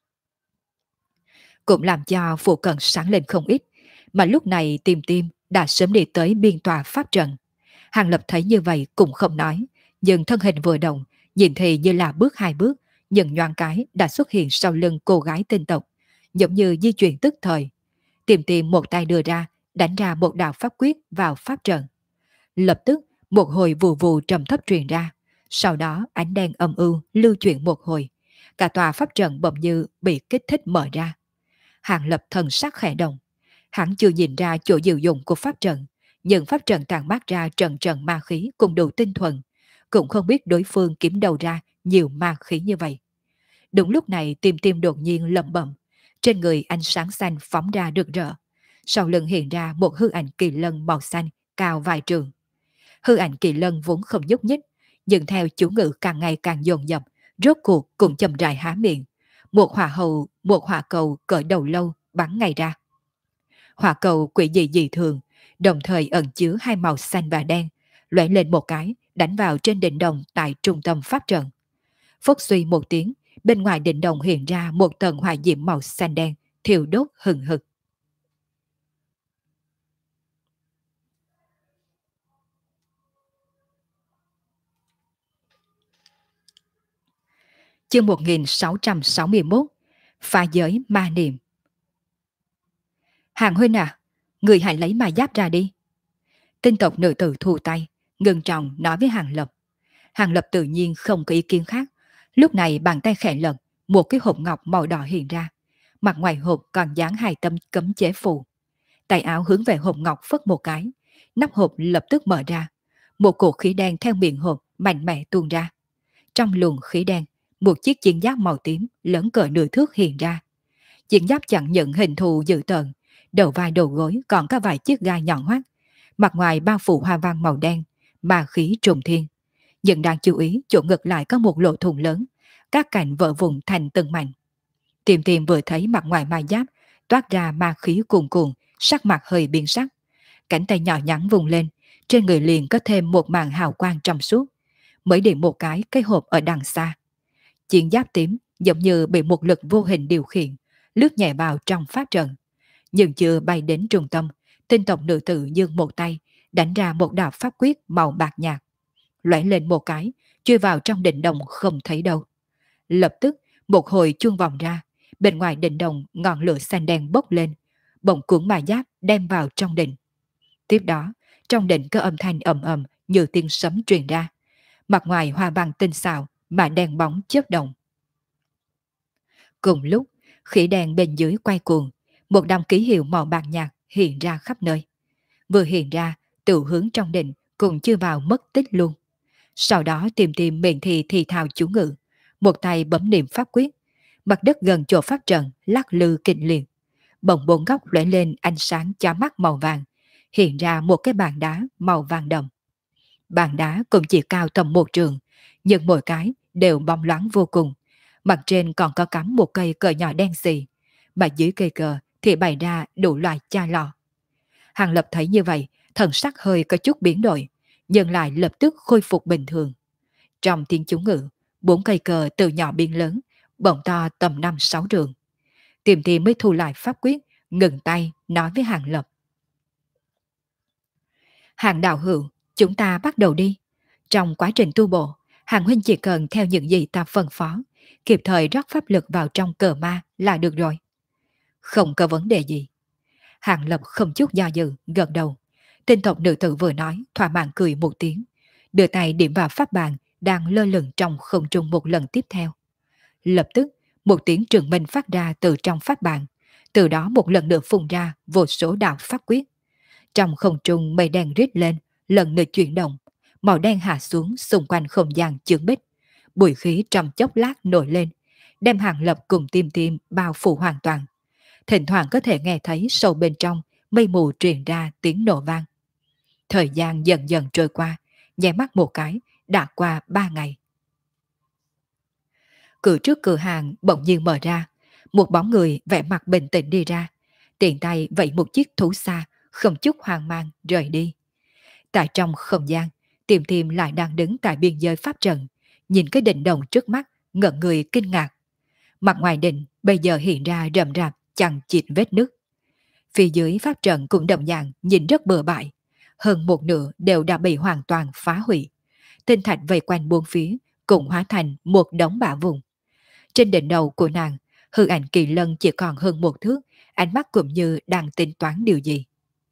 Cũng làm cho phụ cận sáng lên không ít, mà lúc này Tiềm Tiềm đã sớm đi tới biên tòa pháp trận. Hàng Lập thấy như vậy cũng không nói, nhưng thân hình vừa động, nhìn thì như là bước hai bước, nhưng nhoáng cái đã xuất hiện sau lưng cô gái tinh tộc, giống như di chuyển tức thời. Tiềm Tiềm một tay đưa ra, đánh ra một đạo pháp quyết vào pháp trận. Lập tức, một hồi vù vù trầm thấp truyền ra, sau đó ánh đen âm u lưu chuyển một hồi, cả tòa pháp trận bỗng như bị kích thích mở ra. Hàng Lập thần sắc khẽ động, hắn chưa nhìn ra chỗ diệu dụng của pháp trận, nhưng pháp trận tàn mát ra trận trận ma khí cùng đủ tinh thuần, cũng không biết đối phương kiếm đâu ra nhiều ma khí như vậy. Đúng lúc này Tiềm Tiềm đột nhiên lẩm bẩm, trên người ánh sáng xanh phóng ra rực rỡ, sau lưng hiện ra một hư ảnh kỳ lân màu xanh cao vài trường. Hư ảnh kỳ lân vốn không nhúc nhích, nhưng theo chú ngữ càng ngày càng dồn dập, rốt cuộc cũng chậm rãi há miệng. Một hỏa cầu cỡ đầu lâu bắn ngay ra. Hỏa cầu quỷ dị dị thường, đồng thời ẩn chứa hai màu xanh và đen, lóe lên một cái, đánh vào trên đỉnh đồng tại trung tâm pháp trận. Phốc suy một tiếng, bên ngoài đỉnh đồng hiện ra một tầng hỏa diễm màu xanh đen, thiêu đốt hừng hực. Chương 1661, Phá giới ma niệm. Hàng huynh à, người hãy lấy ma giáp ra đi. Tinh tộc nữ tử thu tay, ngưng trọng nói với Hàng Lập. Hàng Lập tự nhiên không có ý kiến khác. Lúc này bàn tay khẽ lật, một cái hộp ngọc màu đỏ hiện ra. Mặt ngoài hộp còn dán hai tấm cấm chế phù. Tay áo hướng về hộp ngọc phất một cái, nắp hộp lập tức mở ra. Một cỗ khí đen theo miệng hộp mạnh mẽ tuôn ra. Trong luồng khí đen, một chiếc chiến giáp màu tím lớn cỡ nửa thước hiện ra. Chiến giáp chẳng những hình thù dữ tợn, đầu vai đầu gối còn có vài chiếc gai nhọn hoắt, mặt ngoài bao phủ hoa văn màu đen, ma khí trùng thiên. Nhưng đáng chú ý chỗ ngực lại có một lỗ thủng lớn, các cạnh vỡ vụn thành từng mảnh. Tiềm tiềm vừa thấy mặt ngoài ma giáp toát ra ma khí cuồn cuộn, sắc mặt hơi biến sắc. Cánh tay nhỏ nhắn vùng lên, trên người liền có thêm một màn hào quang trong suốt, mới điểm một cái hộp ở đằng xa. Chiến giáp tím giống như bị một lực vô hình điều khiển, lướt nhẹ vào trong pháp trận. Nhưng chưa bay đến trung tâm, tinh tộc nữ tử giương một tay, đánh ra một đạo pháp quyết màu bạc nhạt. Lóe lên một cái, chui vào trong định đồng không thấy đâu. Lập tức, một hồi chuông vòng ra, bên ngoài định đồng ngọn lửa xanh đen bốc lên, bỗng cuốn ma giáp đem vào trong định. Tiếp đó, trong định có âm thanh ầm ầm như tiếng sấm truyền ra. Mặt ngoài hoa văn tinh xảo mà đèn bóng chớp động. Cùng lúc, khỉ đèn bên dưới quay cuồng, một đám ký hiệu màu bạc nhạt hiện ra khắp nơi. Vừa hiện ra, tự hướng trong định cùng chưa vào mất tích luôn. Sau đó tìm tìm miệng thì thào chú ngữ, một tay bấm niệm pháp quyết. Mặt đất gần chỗ pháp trận lắc lư kịch liệt. Bỗng bốn góc lóe lên ánh sáng chói mắt màu vàng, hiện ra một cái bàn đá màu vàng đậm. Bàn đá cũng chỉ cao tầm một trường, nhưng mỗi cái đều bóng loáng vô cùng. Mặt trên còn có cắm một cây cờ nhỏ đen xì, mà dưới cây cờ thì bày ra đủ loại chai lọ. Hàng Lập thấy như vậy, thần sắc hơi có chút biến đổi, nhưng lại lập tức khôi phục bình thường. Trong tiếng chú ngữ, 4 cây cờ từ nhỏ biến lớn, bỗng to tầm 5-6 trường. Tìm thì mới thu lại pháp quyết, ngừng tay nói với Hàng Lập. Hàng đạo hữu, chúng ta bắt đầu đi. Trong quá trình tu bộ, Hàng huynh chỉ cần theo những gì ta phân phó, kịp thời rót pháp lực vào trong cờ ma là được rồi. Không có vấn đề gì. Hàng Lập không chút do dự, gật đầu. Tinh tộc nữ tử vừa nói, thỏa mãn cười một tiếng, đưa tay điểm vào pháp bàn đang lơ lửng trong không trung một lần tiếp theo. Lập tức, một tiếng trường minh phát ra từ trong pháp bàn, từ đó một lần nữa phun ra vô số đạo pháp quyết. Trong không trung mây đen rít lên, lần nữa chuyển động, màu đen hạ xuống xung quanh không gian chướng bích. Bụi khí trong chốc lát nổi lên, đem Hàng Lập cùng Tim Tim bao phủ hoàn toàn. Thỉnh thoảng có thể nghe thấy sâu bên trong mây mù truyền ra tiếng nổ vang. Thời gian dần dần trôi qua, nháy mắt một cái, đã qua 3 ngày. Cửa trước cửa hàng bỗng nhiên mở ra, một bóng người vẻ mặt bình tĩnh đi ra, tiện tay vẫy một chiếc thú xa, không chút hoang mang rời đi. Tại trong không gian, Tiềm Tiềm lại đang đứng tại biên giới pháp trận, nhìn cái định đồng trước mắt, ngẩn người kinh ngạc. Mặt ngoài định bây giờ hiện ra rậm rạp chằng chịt vết nứt. Phía dưới pháp trận cũng đồng dạng nhìn rất bừa bãi, hơn một nửa đều đã bị hoàn toàn phá hủy. Tinh thạch vây quanh bốn phía cũng hóa thành một đống bã vụn. Trên đỉnh đầu của nàng, hư ảnh Kỳ Lân chỉ còn hơn một thước, ánh mắt cũng như đang tính toán điều gì.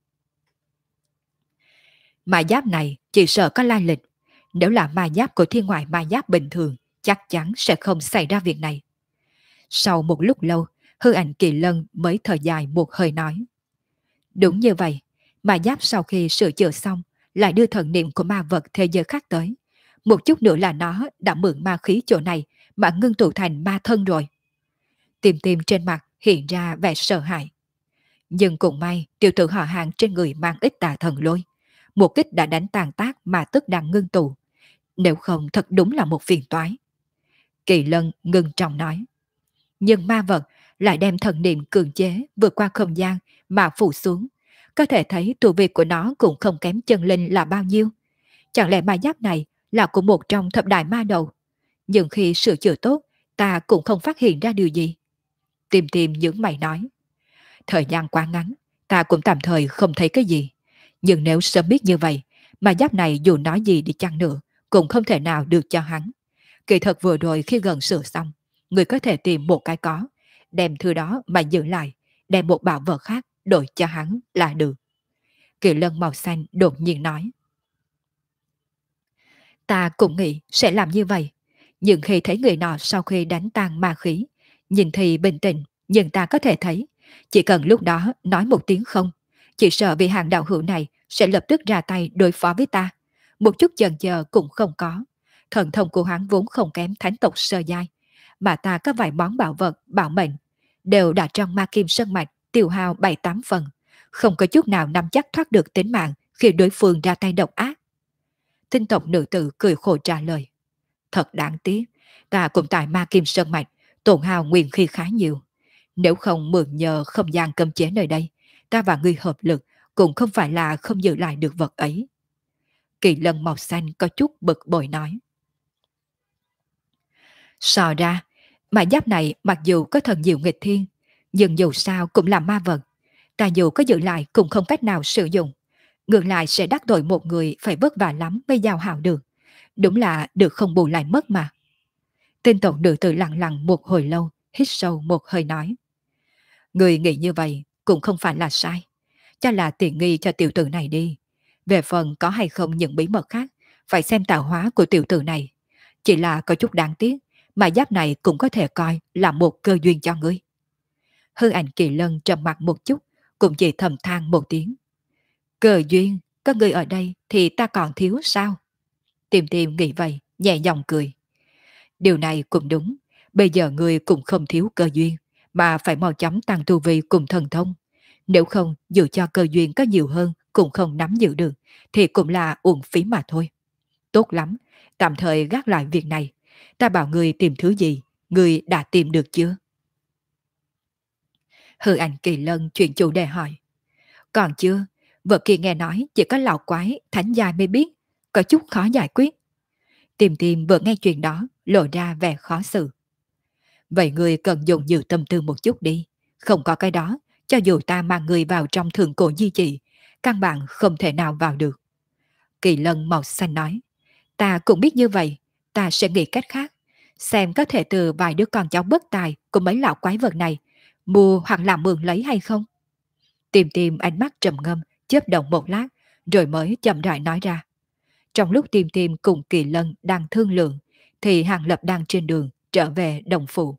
Ma giáp này chỉ sợ có lai lịch, nếu là ma giáp của thiên ngoại ma giáp bình thường, chắc chắn sẽ không xảy ra việc này. Sau một lúc lâu, hư ảnh Kỳ Lân mới thở dài một hơi nói. Đúng như vậy, ma giáp sau khi sửa chữa xong, lại đưa thần niệm của ma vật thế giới khác tới. Một chút nữa là nó đã mượn ma khí chỗ này mà ngưng tụ thành ma thân rồi. Tìm tìm trên mặt hiện ra vẻ sợ hãi. Nhưng cũng may tiểu tử họ Hàng trên người mang ít tà thần lôi. Một kích đã đánh tàn tác mà tức đang ngưng tụ. Nếu không thật đúng là một phiền toái. Kỳ Lân ngưng trọng nói. Nhưng ma vật lại đem thần niệm cường chế vượt qua không gian mà phủ xuống. Có thể thấy tu vi của nó cũng không kém chân linh là bao nhiêu. Chẳng lẽ ma giáp này là của một trong thập đại ma đầu? Nhưng khi sửa chữa tốt, ta cũng không phát hiện ra điều gì. Tìm tìm những mày nói. Thời gian quá ngắn, ta cũng tạm thời không thấy cái gì. Nhưng nếu sớm biết như vậy, ma giáp này dù nói gì đi chăng nữa, cũng không thể nào được cho hắn. Kỳ thật vừa rồi khi gần sửa xong, người có thể tìm một cái có, đem thứ đó mà giữ lại, đem một bảo vật khác đổi cho hắn là được. Kỳ Lân màu xanh đột nhiên nói. Ta cũng nghĩ sẽ làm như vậy, nhưng khi thấy người nọ sau khi đánh tan ma khí, nhìn thì bình tĩnh, nhưng ta có thể thấy, chỉ cần lúc đó nói một tiếng không, chỉ sợ vị Hàng đạo hữu này sẽ lập tức ra tay đối phó với ta, một chút chần chờ cũng không có. Thần thông của hắn vốn không kém thánh tộc sơ giai, mà ta có vài món bảo vật, bảo mệnh, đều đã trong ma kim sơn mạch tiêu hao 7-8 phần, không có chút nào nắm chắc thoát được tính mạng khi đối phương ra tay độc ác. Tinh tộc nữ tử cười khổ trả lời. Thật đáng tiếc, ta cũng tại ma kim sơn mạch, tổn hao nguyên khí khá nhiều. Nếu không mượn nhờ không gian cấm chế nơi đây, ta và ngươi hợp lực cũng không phải là không giữ lại được vật ấy. Kỳ lân màu xanh có chút bực bội nói. So ra, mà giáp này mặc dù có thần diệu nghịch thiên, nhưng dù sao cũng là ma vật. Ta dù có giữ lại cũng không cách nào sử dụng. Ngược lại sẽ đắc tội một người phải vất vả lắm mới giao hảo được. Đúng là được không bù lại mất mà. Tên tộc nữ tử lặng lặng một hồi lâu, hít sâu một hơi nói. Người nghĩ như vậy cũng không phải là sai. Cho là tiện nghi cho tiểu tử này đi. Về phần có hay không những bí mật khác, phải xem tạo hóa của tiểu tử này. Chỉ là có chút đáng tiếc, mà giáp này cũng có thể coi là một cơ duyên cho ngươi. Hư ảnh Kỳ Lân trầm mặt một chút, cũng chỉ thầm than một tiếng. Cơ duyên, có người ở đây thì ta còn thiếu sao? Tìm tìm nghĩ vậy, nhẹ giọng cười. Điều này cũng đúng, bây giờ ngươi cũng không thiếu cơ duyên, mà phải mau chóng tăng tu vi cùng thần thông. Nếu không, dù cho cơ duyên có nhiều hơn cũng không nắm giữ được, thì cũng là uổng phí mà thôi. Tốt lắm, tạm thời gác lại việc này. Ta bảo ngươi tìm thứ gì, ngươi đã tìm được chưa? Hư ảnh Kỳ Lân chuyển chủ đề hỏi. Còn chưa, vật kia nghe nói chỉ có lão quái, thánh giai mới biết, có chút khó giải quyết. Tìm tìm vừa nghe chuyện đó, lộ ra vẻ khó xử. Vậy ngươi cần dùng nhiều tâm tư một chút đi. Không có cái đó, cho dù ta mang ngươi vào trong thượng cổ di chỉ, căn bản không thể nào vào được. Kỳ Lân màu xanh nói. Ta cũng biết như vậy, ta sẽ nghĩ cách khác. Xem có thể từ vài đứa con cháu bất tài của mấy lão quái vật này, mua hoặc là mượn lấy hay không? Tìm tìm ánh mắt trầm ngâm, chớp động một lát, rồi mới chậm rãi nói ra. Trong lúc tìm tìm cùng Kỳ Lân đang thương lượng, thì Hàng Lập đang trên đường trở về đồng phụ.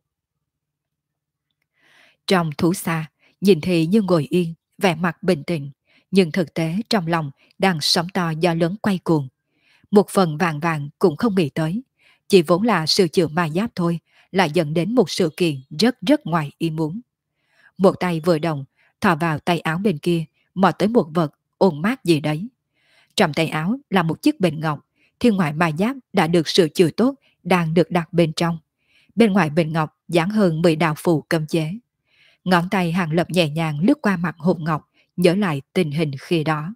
Trong thú xa, nhìn thì như ngồi yên, vẻ mặt bình tĩnh, nhưng thực tế trong lòng đang sóng to gió lớn quay cuồng. Một phần vàng vàng cũng không nghĩ tới, chỉ vốn là sự chịu ma giáp thôi, lại dẫn đến một sự kiện rất rất ngoài ý muốn. Một tay vừa động, thò vào tay áo bên kia, mò tới một vật ôn mát gì đấy. Trong tay áo là một chiếc bình ngọc, thiên ngoại ma giáp đã được sửa chữa tốt, đang được đặt bên trong. Bên ngoài bình ngọc dán hơn 10 đạo phù cấm chế. Ngón tay Hàng Lập nhẹ nhàng lướt qua mặt hộp ngọc, nhớ lại tình hình khi đó.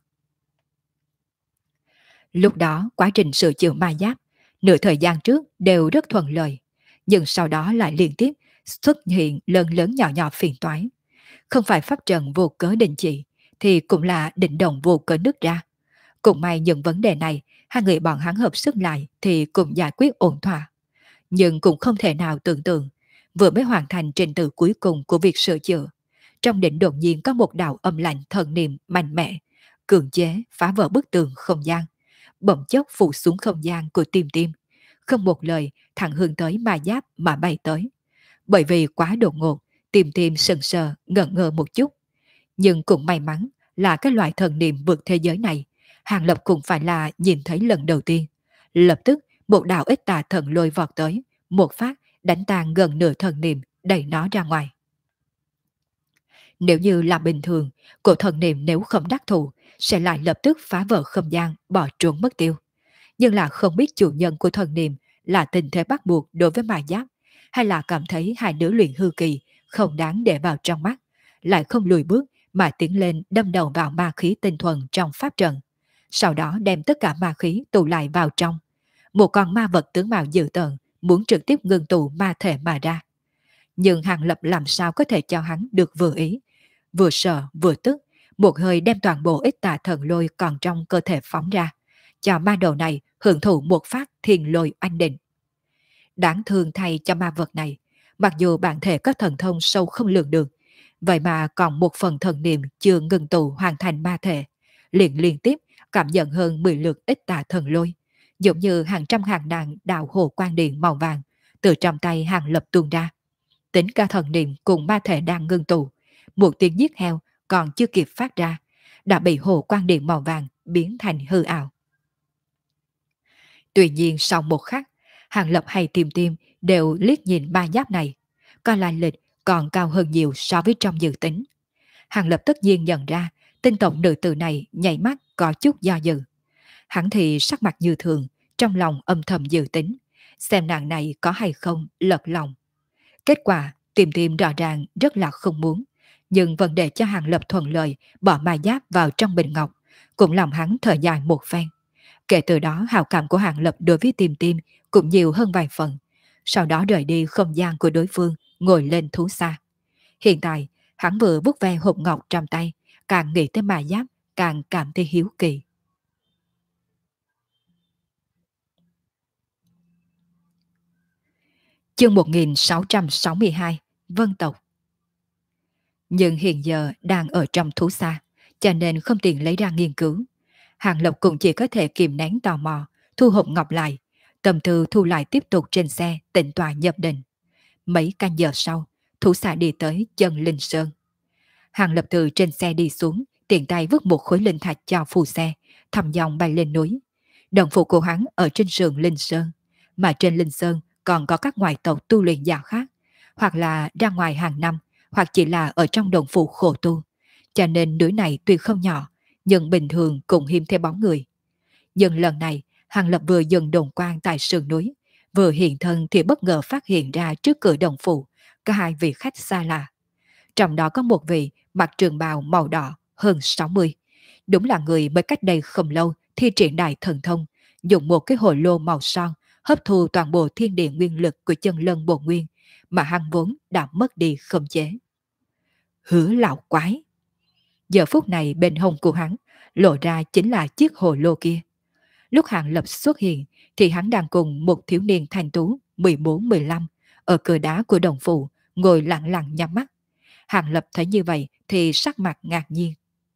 Lúc đó quá trình sửa chữa ma giáp, nửa thời gian trước đều rất thuận lợi, nhưng sau đó lại liên tiếp xuất hiện lớn lớn nhỏ nhỏ phiền toái. Không phải pháp trận vô cớ đình chỉ, thì cũng là định động vô cớ nứt ra. Cũng may những vấn đề này, hai người bọn hắn hợp sức lại thì cũng giải quyết ổn thỏa. Nhưng cũng không thể nào tưởng tượng, vừa mới hoàn thành trình tự cuối cùng của việc sửa chữa. Trong đỉnh đột nhiên có một đạo âm lạnh thần niệm mạnh mẽ, cường chế phá vỡ bức tường không gian, bỗng chốc phủ xuống không gian của tim tim. Không một lời thẳng hướng tới ma giáp mà bay tới. Bởi vì quá đột ngột, tim tim sần sờ ngẩn ngơ một chút. Nhưng cũng may mắn là cái loại thần niệm vượt thế giới này, Hàng Lập cũng phải là nhìn thấy lần đầu tiên. Lập tức một đạo ít tà thần lôi vọt tới, một phát đánh tan gần nửa thần niệm, đẩy nó ra ngoài. Nếu như là bình thường, cổ thần niệm nếu không đắc thủ, sẽ lại lập tức phá vỡ không gian, bỏ trốn mất tiêu. Nhưng là không biết chủ nhân của thần niệm là tình thế bắt buộc đối với ma giáp, hay là cảm thấy hai đứa luyện hư kỳ không đáng để vào trong mắt, lại không lùi bước mà tiến lên đâm đầu vào ma khí tinh thuần trong pháp trận. Sau đó đem tất cả ma khí tụ lại vào trong. Một con ma vật tướng mạo dữ tợn muốn trực tiếp ngưng tụ ma thể mà ra. Nhưng Hàng Lập làm sao có thể cho hắn được vừa ý. Vừa sợ vừa tức, một hơi đem toàn bộ ít tà thần lôi còn trong cơ thể phóng ra, cho ma đầu này hưởng thụ một phát thiền lôi oanh định. Đáng thương thay cho ma vật này, mặc dù bản thể có thần thông sâu không lường được, vậy mà còn một phần thần niệm chưa ngừng tụ hoàn thành ma thể, liền liên tiếp cảm nhận hơn 10 lượt ít tà thần lôi, giống như hàng trăm hàng ngàn đạo hồ quang điện màu vàng từ trong tay Hàng Lập tuôn ra. Tính cả thần niệm cùng ma thể đang ngưng tụ, một tiếng giết heo còn chưa kịp phát ra, đã bị hồ quang điện màu vàng biến thành hư ảo. Tuy nhiên sau một khắc, Hàng Lập hay Tim Tim đều liếc nhìn ba giáp này. Có lai lịch còn cao hơn nhiều so với trong dự tính. Hàng Lập tất nhiên nhận ra tên tổng nữ tử này nhảy mắt có chút do dự. Hắn thì sắc mặt như thường, trong lòng âm thầm dự tính, xem nàng này có hay không lật lòng. Kết quả, Tìm Tìm rõ ràng rất là không muốn, nhưng vẫn để cho Hàng Lập thuận lợi bỏ ma giáp vào trong bình ngọc, cũng làm hắn thở dài một phen. Kể từ đó hào cảm của Hàng Lập đối với Tìm Tìm cũng nhiều hơn vài phần, sau đó rời đi không gian của đối phương, ngồi lên thú xa. Hiện tại, hắn vừa vuốt ve hộp ngọc trong tay, càng nghĩ tới ma giáp, càng cảm thấy hiếu kỳ. Chương 1662, Vân tộc. Nhưng hiện giờ đang ở trong thú xa, cho nên không tiện lấy ra nghiên cứu. Hàng Lộc cũng chỉ có thể kìm nén tò mò, thu hộp ngọc lại, tâm tư thu lại tiếp tục trên xe tịnh tọa nhập định. Mấy canh giờ sau, thú xa đi tới chân Linh Sơn. Hàng Lập từ trên xe đi xuống, tiện tay vứt một khối linh thạch cho phù xe, thầm dòng bay lên núi. Đồng phụ của hắn ở trên sườn Linh Sơn, mà trên Linh Sơn còn có các ngoại tộc tu luyện giả khác, hoặc là ra ngoài hàng năm, hoặc chỉ là ở trong đồng phụ khổ tu. Cho nên núi này tuy không nhỏ, nhưng bình thường cũng hiếm thấy bóng người. Nhưng lần này, Hàng Lập vừa dừng đồn quan tại sườn núi, vừa hiện thân thì bất ngờ phát hiện ra trước cửa đồng phụ có hai vị khách xa lạ. Trong đó có một vị mặc trường bào màu đỏ hơn 60. Đúng là người mới cách đây không lâu thi triển đại thần thông, dùng một cái hồ lô màu son hấp thu toàn bộ thiên địa nguyên lực của chân lân bồ nguyên mà hắn vốn đã mất đi không chế. Hứa lão quái. Giờ phút này bên hông của hắn lộ ra chính là chiếc hồ lô kia. Lúc Hàng Lập xuất hiện thì hắn đang cùng một thiếu niên thanh tú 14-15 ở cửa đá của đồng phụ ngồi lặng lặng nhắm mắt. Hàng Lập thấy như vậy thì sắc mặt ngạc nhiên.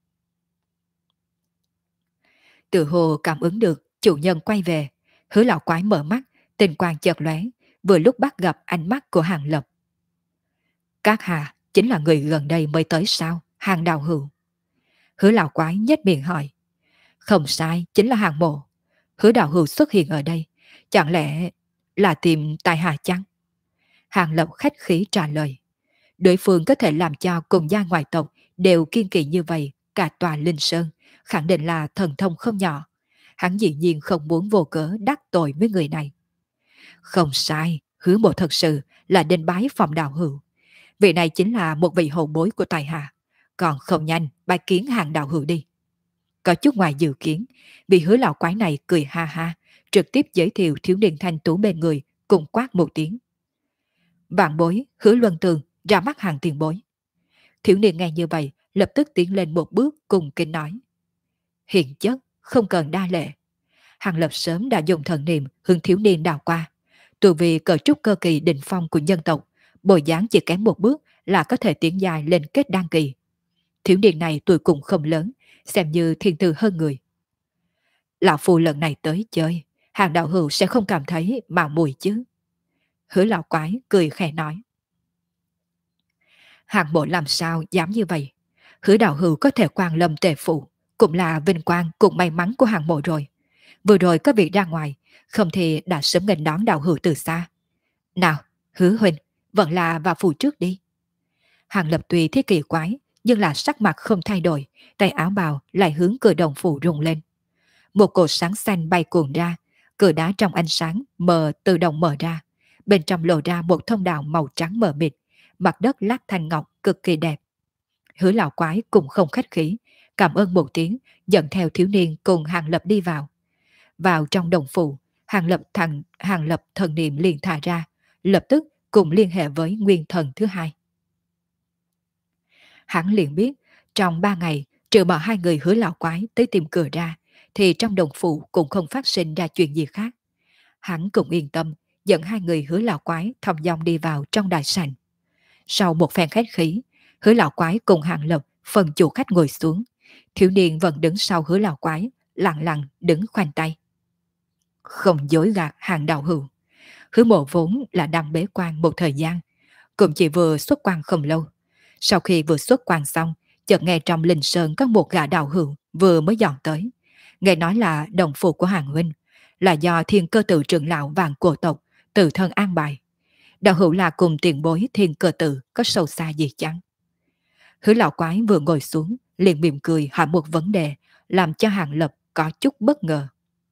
Tự hồ cảm ứng được chủ nhân quay về, Hứa lão quái mở mắt, tình quang chợt lóe, vừa lúc bắt gặp ánh mắt của Hàng Lập. Các hạ chính là người gần đây mới tới sao, Hàng đạo hữu? Hứa lão quái nhếch miệng hỏi. Không sai, chính là Hàng mộ. Hứa đạo hữu xuất hiện ở đây, chẳng lẽ là tìm tại hạ chăng? Hàng Lập khách khí trả lời. Đối phương có thể làm cho cùng gia ngoại tộc đều kiên kỵ như vậy, cả tòa Linh Sơn, khẳng định là thần thông không nhỏ. Hắn dĩ nhiên không muốn vô cớ đắc tội với người này. Không sai, Hứa mộ thật sự là đến bái phòng đạo hữu. Vị này chính là một vị hậu bối của tài hạ. Còn không nhanh, bái kiến Hàng đạo hữu đi. Có chút ngoài dự kiến, vị Hứa lão quái này cười ha ha, trực tiếp giới thiệu thiếu niên thanh tú bên người, cùng quát một tiếng. Vạn bối, Hứa Luân Tường, ra mắt Hàng tiền bối. Thiếu niên nghe như vậy, lập tức tiến lên một bước cùng kính nói. Hiền chất, không cần đa lệ. Hàng Lập sớm đã dùng thần niệm hướng thiếu niên đào qua. Từ vì cờ trúc cơ kỳ đỉnh phong của nhân tộc, bồi dáng chỉ kém một bước là có thể tiến dài lên kết đan kỳ. Thiếu niên này tuổi cũng không lớn, xem như thiên tư hơn người. Lão phu lần này tới chơi, Hàng đạo hữu sẽ không cảm thấy mạo mùi chứ? Hứa lão quái cười khẽ nói. Hàng bộ làm sao dám như vậy? Hứa đạo hữu có thể quan lâm tề phụ, cũng là vinh quang cùng may mắn của hàng bộ rồi. Vừa rồi có việc ra ngoài, không thì đã sớm nghênh đón đạo hữu từ xa. Nào, Hứa huynh, vẫn là vào phủ trước đi. Hàng Lập tuy thấy kỳ quái, nhưng là sắc mặt không thay đổi, tay áo bào lại hướng cửa đồng phủ rung lên. Một cột sáng xanh bay cuồn ra, cửa đá trong ánh sáng mờ tự động mở ra, bên trong lộ ra một thông đạo màu trắng mờ mịt, mặt đất lát thanh ngọc cực kỳ đẹp. Hứa lão quái cũng không khách khí, cảm ơn một tiếng, dẫn theo thiếu niên cùng Hàng Lập đi vào. Vào trong đồng phủ, Hàng Lập thần niệm liền thả ra, lập tức cùng liên hệ với nguyên thần thứ hai. Hắn liền biết, trong 3 ngày, trừ bỏ hai người Hứa lão quái tới tìm cửa ra, thì trong đồng phủ cũng không phát sinh ra chuyện gì khác. Hắn cũng yên tâm, dẫn hai người Hứa lão quái thong dong đi vào trong đại sảnh. Sau một phen khách khí, Hứa lão quái cùng Hàng Lập phần chủ khách ngồi xuống. Thiếu niên vẫn đứng sau Hứa lão quái, lặng lặng đứng khoanh tay. Không dối gạt Hàng đạo hữu, Hứa mộ vốn là đang bế quan một thời gian, cũng chỉ vừa xuất quan không lâu. Sau khi vừa xuất quan xong, chợt nghe trong Linh Sơn có một gã đạo hữu vừa mới dọn tới. Nghe nói là đồng phụ của Hàng huynh, là do Thiên Cơ Tự trưởng lão vàng cổ tộc tự thân an bài. Đạo hữu là cùng tiền bối Thiên Cơ Tự có sâu xa gì chăng? Hứa lão quái vừa ngồi xuống, liền mỉm cười hỏi một vấn đề, làm cho Hàng Lập có chút bất ngờ.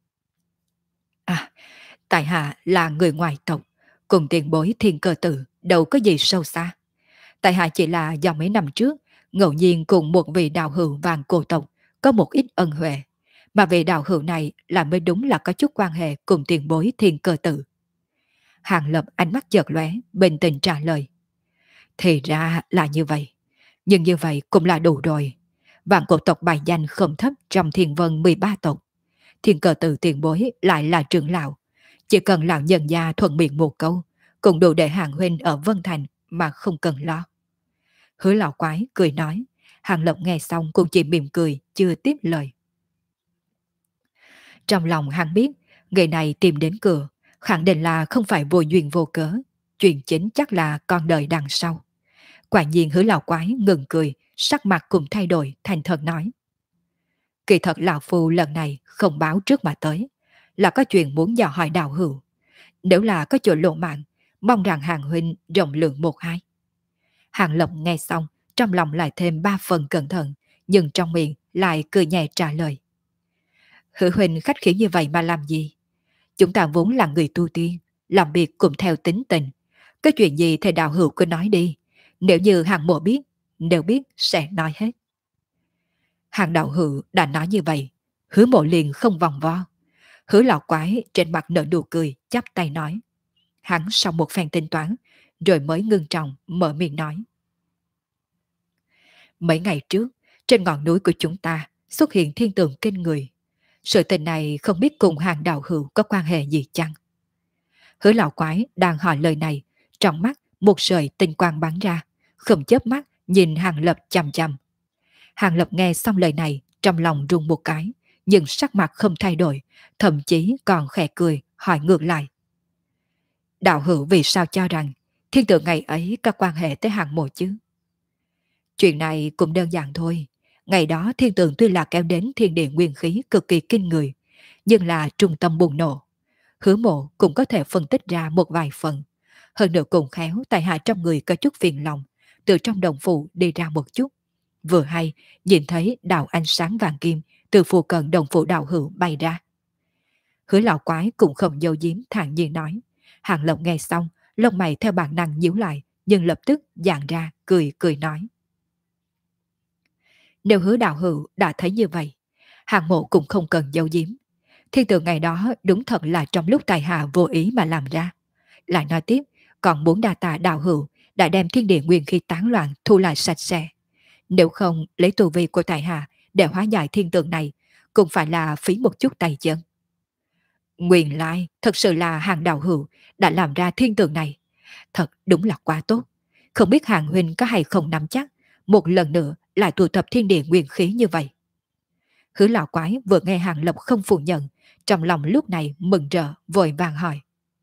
À, tại hạ là người ngoài tộc, cùng tiền bối Thiên Cơ Tự đâu có gì sâu xa. Tại hạ chỉ là do mấy năm trước, ngẫu nhiên cùng một vị đạo hữu vàng cổ tộc có một ít ân huệ, mà vị đạo hữu này là mới đúng là có chút quan hệ cùng tiền bối Thiên Cơ Tự. Hàng Lập ánh mắt chợt lóe, bình tĩnh trả lời. Thì ra là như vậy, nhưng như vậy cũng là đủ rồi. Vạn cổ tộc bài danh không thấp trong thiên vân 13 tộc. Thiên Cơ Tự tiền bối lại là trưởng lão. Chỉ cần lão nhân gia thuận miệng một câu, cũng đủ để Hàng huynh ở Vân Thành mà không cần lo. Hứa lão quái cười nói. Hàng Lập nghe xong cũng chỉ mỉm cười, chưa tiếp lời. Trong lòng hắn biết, người này tìm đến cửa, khẳng định là không phải vô duyên vô cớ. Chuyện chính chắc là con đời đằng sau. Quả nhiên hứa lão quái ngừng cười, sắc mặt cũng thay đổi, thành thật nói. Kỳ thật lão phu lần này không báo trước mà tới, là có chuyện muốn dò hỏi đạo hữu. Nếu là có chỗ lộ mạng, mong rằng Hàng huynh rộng lượng một hai. Hàng Lập nghe xong, trong lòng lại thêm 3 phần cẩn thận, nhưng trong miệng lại cười nhẹ trả lời. Hứa huynh khách khí như vậy mà làm gì? Chúng ta vốn là người tu tiên, làm việc cũng theo tính tình. Cái chuyện gì thì đạo hữu cứ nói đi. Nếu như Hàng mộ biết, nếu biết sẽ nói hết. Hàng đạo hữu đã nói như vậy, hứa mộ liền không vòng vo. Hứa lão quái trên mặt nở nụ cười, chắp tay nói. Hắn sau một phen tính toán, rồi mới ngưng trọng mở miệng nói. Mấy ngày trước, trên ngọn núi của chúng ta xuất hiện thiên tượng kinh người. Sự tình này không biết cùng Hàng đạo hữu có quan hệ gì chăng? Hứa lão quái đang hỏi lời này, trong mắt một sợi tinh quang bắn ra, không chớp mắt nhìn Hàng Lập chằm chằm. Hàng Lập nghe xong lời này, trong lòng rung một cái, nhưng sắc mặt không thay đổi, thậm chí còn khẽ cười, hỏi ngược lại. Đạo hữu vì sao cho rằng thiên tượng ngày ấy có quan hệ tới Hàng mộ chứ? Chuyện này cũng đơn giản thôi. Ngày đó thiên tượng tuy là kéo đến thiên địa nguyên khí cực kỳ kinh người, nhưng là trung tâm bùng nổ. Hứa mộ cũng có thể phân tích ra một vài phần. Hơn nữa cùng khéo tại hạ trong người có chút phiền lòng, từ trong đồng phụ đi ra một chút. Vừa hay nhìn thấy đạo ánh sáng vàng kim từ phụ cận đồng phụ đạo hữu bay ra. Hứa lão quái cũng không giấu giếm thản nhiên nói. Hàng Lập nghe xong, lông mày theo bản năng nhíu lại, nhưng lập tức dàn ra cười cười nói. Nếu hứa đạo hữu đã thấy như vậy, Hàng mộ cũng không cần giấu giếm. Thiên tượng ngày đó đúng thật là trong lúc tài hạ vô ý mà làm ra. Lại nói tiếp, còn muốn đa tạ đạo hữu đã đem thiên địa nguyên khí tán loạn thu lại sạch sẽ. Nếu không lấy tu vi của tài hạ để hóa giải thiên tượng này, cũng phải là phí một chút tay chân. Nguyên lai thật sự là Hàng đạo hữu đã làm ra thiên tượng này. Thật đúng là quá tốt. Không biết Hàng huynh có hay không nắm chắc một lần nữa lại tụ tập thiên địa nguyên khí như vậy. Hứa lão quái vừa nghe Hàng Lập không phủ nhận, trong lòng lúc này mừng rỡ vội vàng hỏi.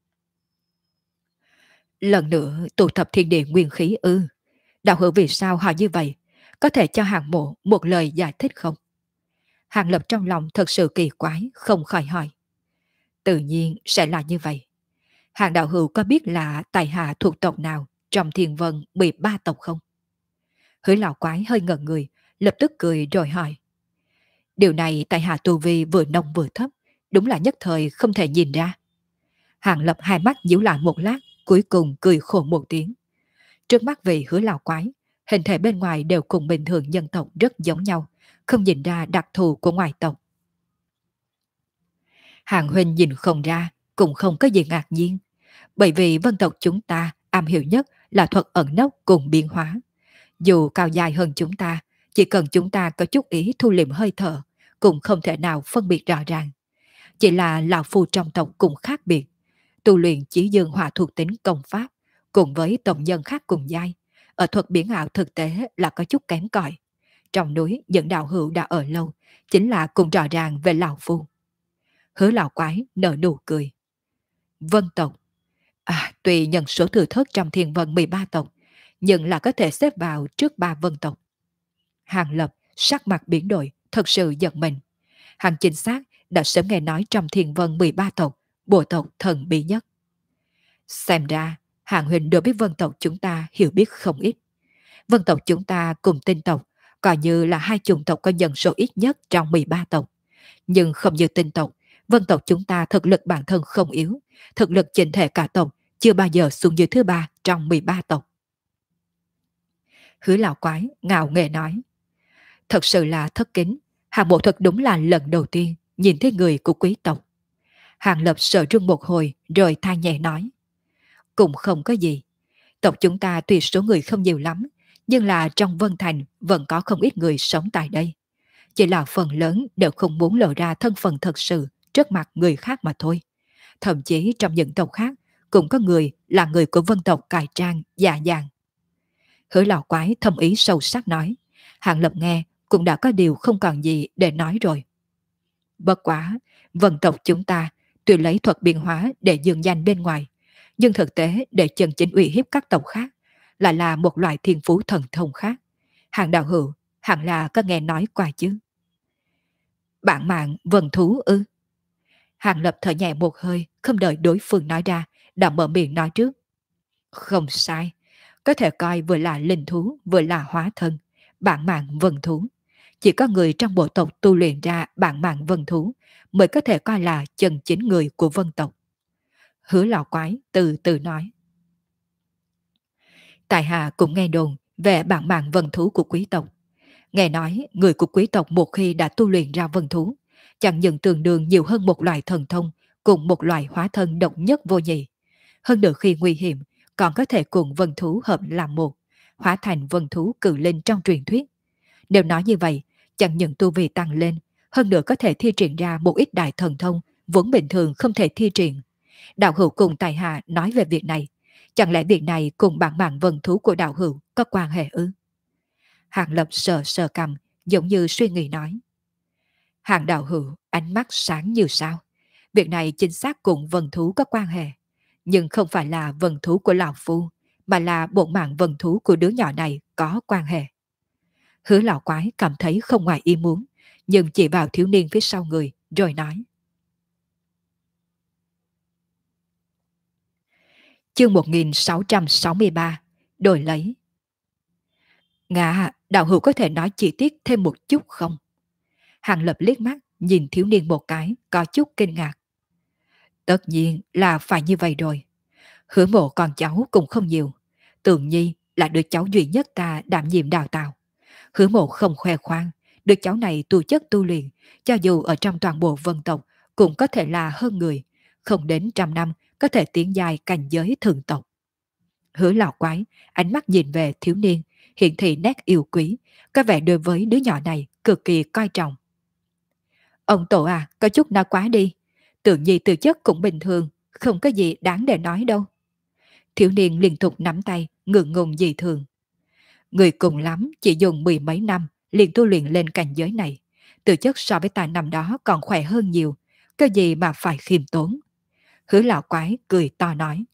Lần nữa tụ tập thiên địa nguyên khí ư? Đạo hữu vì sao hỏi như vậy? Có thể cho Hàng mộ một lời giải thích không? Hàng Lập trong lòng thật sự kỳ quái, không khỏi hỏi. Tự nhiên sẽ là như vậy. Hàng đạo hữu có biết là tài hạ thuộc tộc nào trong thiên vân 13 tộc không? Hứa lão quái hơi ngẩn người, lập tức cười rồi hỏi. Điều này tại hạ tu vi vừa nông vừa thấp, đúng là nhất thời không thể nhìn ra. Hàng Lập hai mắt nhíu lại một lát, cuối cùng cười khổ một tiếng. Trước mắt vị hứa lão quái, hình thể bên ngoài đều cùng bình thường nhân tộc rất giống nhau, không nhìn ra đặc thù của ngoại tộc. Hàng huynh nhìn không ra, cũng không có gì ngạc nhiên, bởi vì vân tộc chúng ta am hiểu nhất là thuật ẩn nấp cùng biến hóa. Dù cao dài hơn chúng ta, chỉ cần chúng ta có chút ý thu liệm hơi thở, cũng không thể nào phân biệt rõ ràng. Chỉ là lão phu trong tộc cũng khác biệt. Tu luyện chỉ dương hỏa thuộc tính công pháp, cùng với tổng nhân khác cùng giai. Ở thuật biến ảo thực tế là có chút kém cỏi. Trong núi những đạo hữu đã ở lâu, chính là cùng rõ ràng về lão phu. Hứa lão quái nở nụ cười. Vân tộc. Tuy nhân số thừa thớt trong thiên vân 13 tộc, nhưng là có thể xếp vào trước 3 vân tộc. Hàng Lập sắc mặt biến đổi, thật sự giật mình. Hắn chính xác đã sớm nghe nói trong thiên vân 13 tộc, bộ tộc thần bí nhất. Xem ra, Hàng Huynh đối với vân tộc chúng ta hiểu biết không ít. Vân tộc chúng ta cùng tinh tộc, coi như là hai chủng tộc có dân số ít nhất trong 13 tộc. Nhưng không như tinh tộc, vân tộc chúng ta thực lực bản thân không yếu, thực lực chỉnh thể cả tộc chưa bao giờ xuống dưới thứ ba trong 13 tộc. Hứa lão quái ngạo nghễ nói. Thật sự là thất kính, Hàng bộ thật đúng là lần đầu tiên nhìn thấy người của quý tộc. Hàng Lập sợ run một hồi rồi than nhẹ nói. Cũng không có gì. Tộc chúng ta tuy số người không nhiều lắm, nhưng là trong Vân Thành vẫn có không ít người sống tại đây. Chỉ là phần lớn đều không muốn lộ ra thân phận thật sự trước mặt người khác mà thôi. Thậm chí trong những tộc khác cũng có người là người của vân tộc cải trang, dạ dàng. Hứa lão quái thâm ý sâu sắc nói. Hàng Lập nghe cũng đã có điều không còn gì để nói rồi. Bất quá, vân tộc chúng ta tuy lấy thuật biên hóa để dương danh bên ngoài, nhưng thực tế để chân chính uy hiếp các tộc khác lại là một loại thiên phú thần thông khác. Hàng đạo hữu hẳn là có nghe nói qua chứ. Bản mạng vân thú ư? Hàng Lập thở nhẹ một hơi, không đợi đối phương nói ra, đã mở miệng nói trước. Không sai, có thể coi vừa là linh thú, vừa là hóa thân, bản mạng vân thú. Chỉ có người trong bộ tộc tu luyện ra bản mạng vân thú mới có thể coi là chân chính người của vân tộc. Hứa lão quái từ từ nói. Tại hạ cũng nghe đồn về bản mạng vân thú của quý tộc. Nghe nói người của quý tộc một khi đã tu luyện ra vân thú, chẳng những tương đương nhiều hơn một loại thần thông cùng một loại hóa thân độc nhất vô nhị. Hơn nữa khi nguy hiểm, còn có thể cùng vân thú hợp làm một, hóa thành vân thú cự linh trong truyền thuyết. Nếu nói như vậy, chẳng những tu vi tăng lên, hơn nữa có thể thi triển ra một ít đại thần thông vốn bình thường không thể thi triển. Đạo hữu cùng tài hạ nói về việc này, chẳng lẽ việc này cùng bản mạng vân thú của đạo hữu có quan hệ ư? Hàng Lập sờ sờ cầm, giống như suy nghĩ nói. Hàng đạo hữu ánh mắt sáng như sao. Việc này chính xác cùng vân thú có quan hệ, nhưng không phải là vân thú của lão phu, mà là bộ mạng vân thú của đứa nhỏ này có quan hệ. Hứa lão quái cảm thấy không ngoài ý muốn, nhưng chỉ vào thiếu niên phía sau người, rồi nói. Chương 1663, đổi lấy. Ngạ, đạo hữu có thể nói chi tiết thêm một chút không? Hàng Lập liếc mắt, nhìn thiếu niên một cái, có chút kinh ngạc. Tất nhiên là phải như vậy rồi. Hứa mộ con cháu cũng không nhiều. Tường Nhi là đứa cháu duy nhất ta đảm nhiệm đào tạo. Hứa mộ không khoe khoang, đứa cháu này tu chất tu luyện, cho dù ở trong toàn bộ vân tộc cũng có thể là hơn người, không đến 100 năm có thể tiến dài cảnh giới thượng tộc. Hứa lão quái, ánh mắt nhìn về thiếu niên, hiện thị nét yêu quý, có vẻ đối với đứa nhỏ này cực kỳ coi trọng. Ông tổ à, có chút nói quá đi. Tưởng Nhi tư chất cũng bình thường, không có gì đáng để nói đâu. Thiếu niên liên tục nắm tay, ngượng ngùng dị thường. Người cùng lắm chỉ dùng 10 mấy năm liền tu luyện lên cảnh giới này. Tư chất so với ta năm đó còn khỏe hơn nhiều, cái gì mà phải khiêm tốn. Hứa lão quái cười to nói.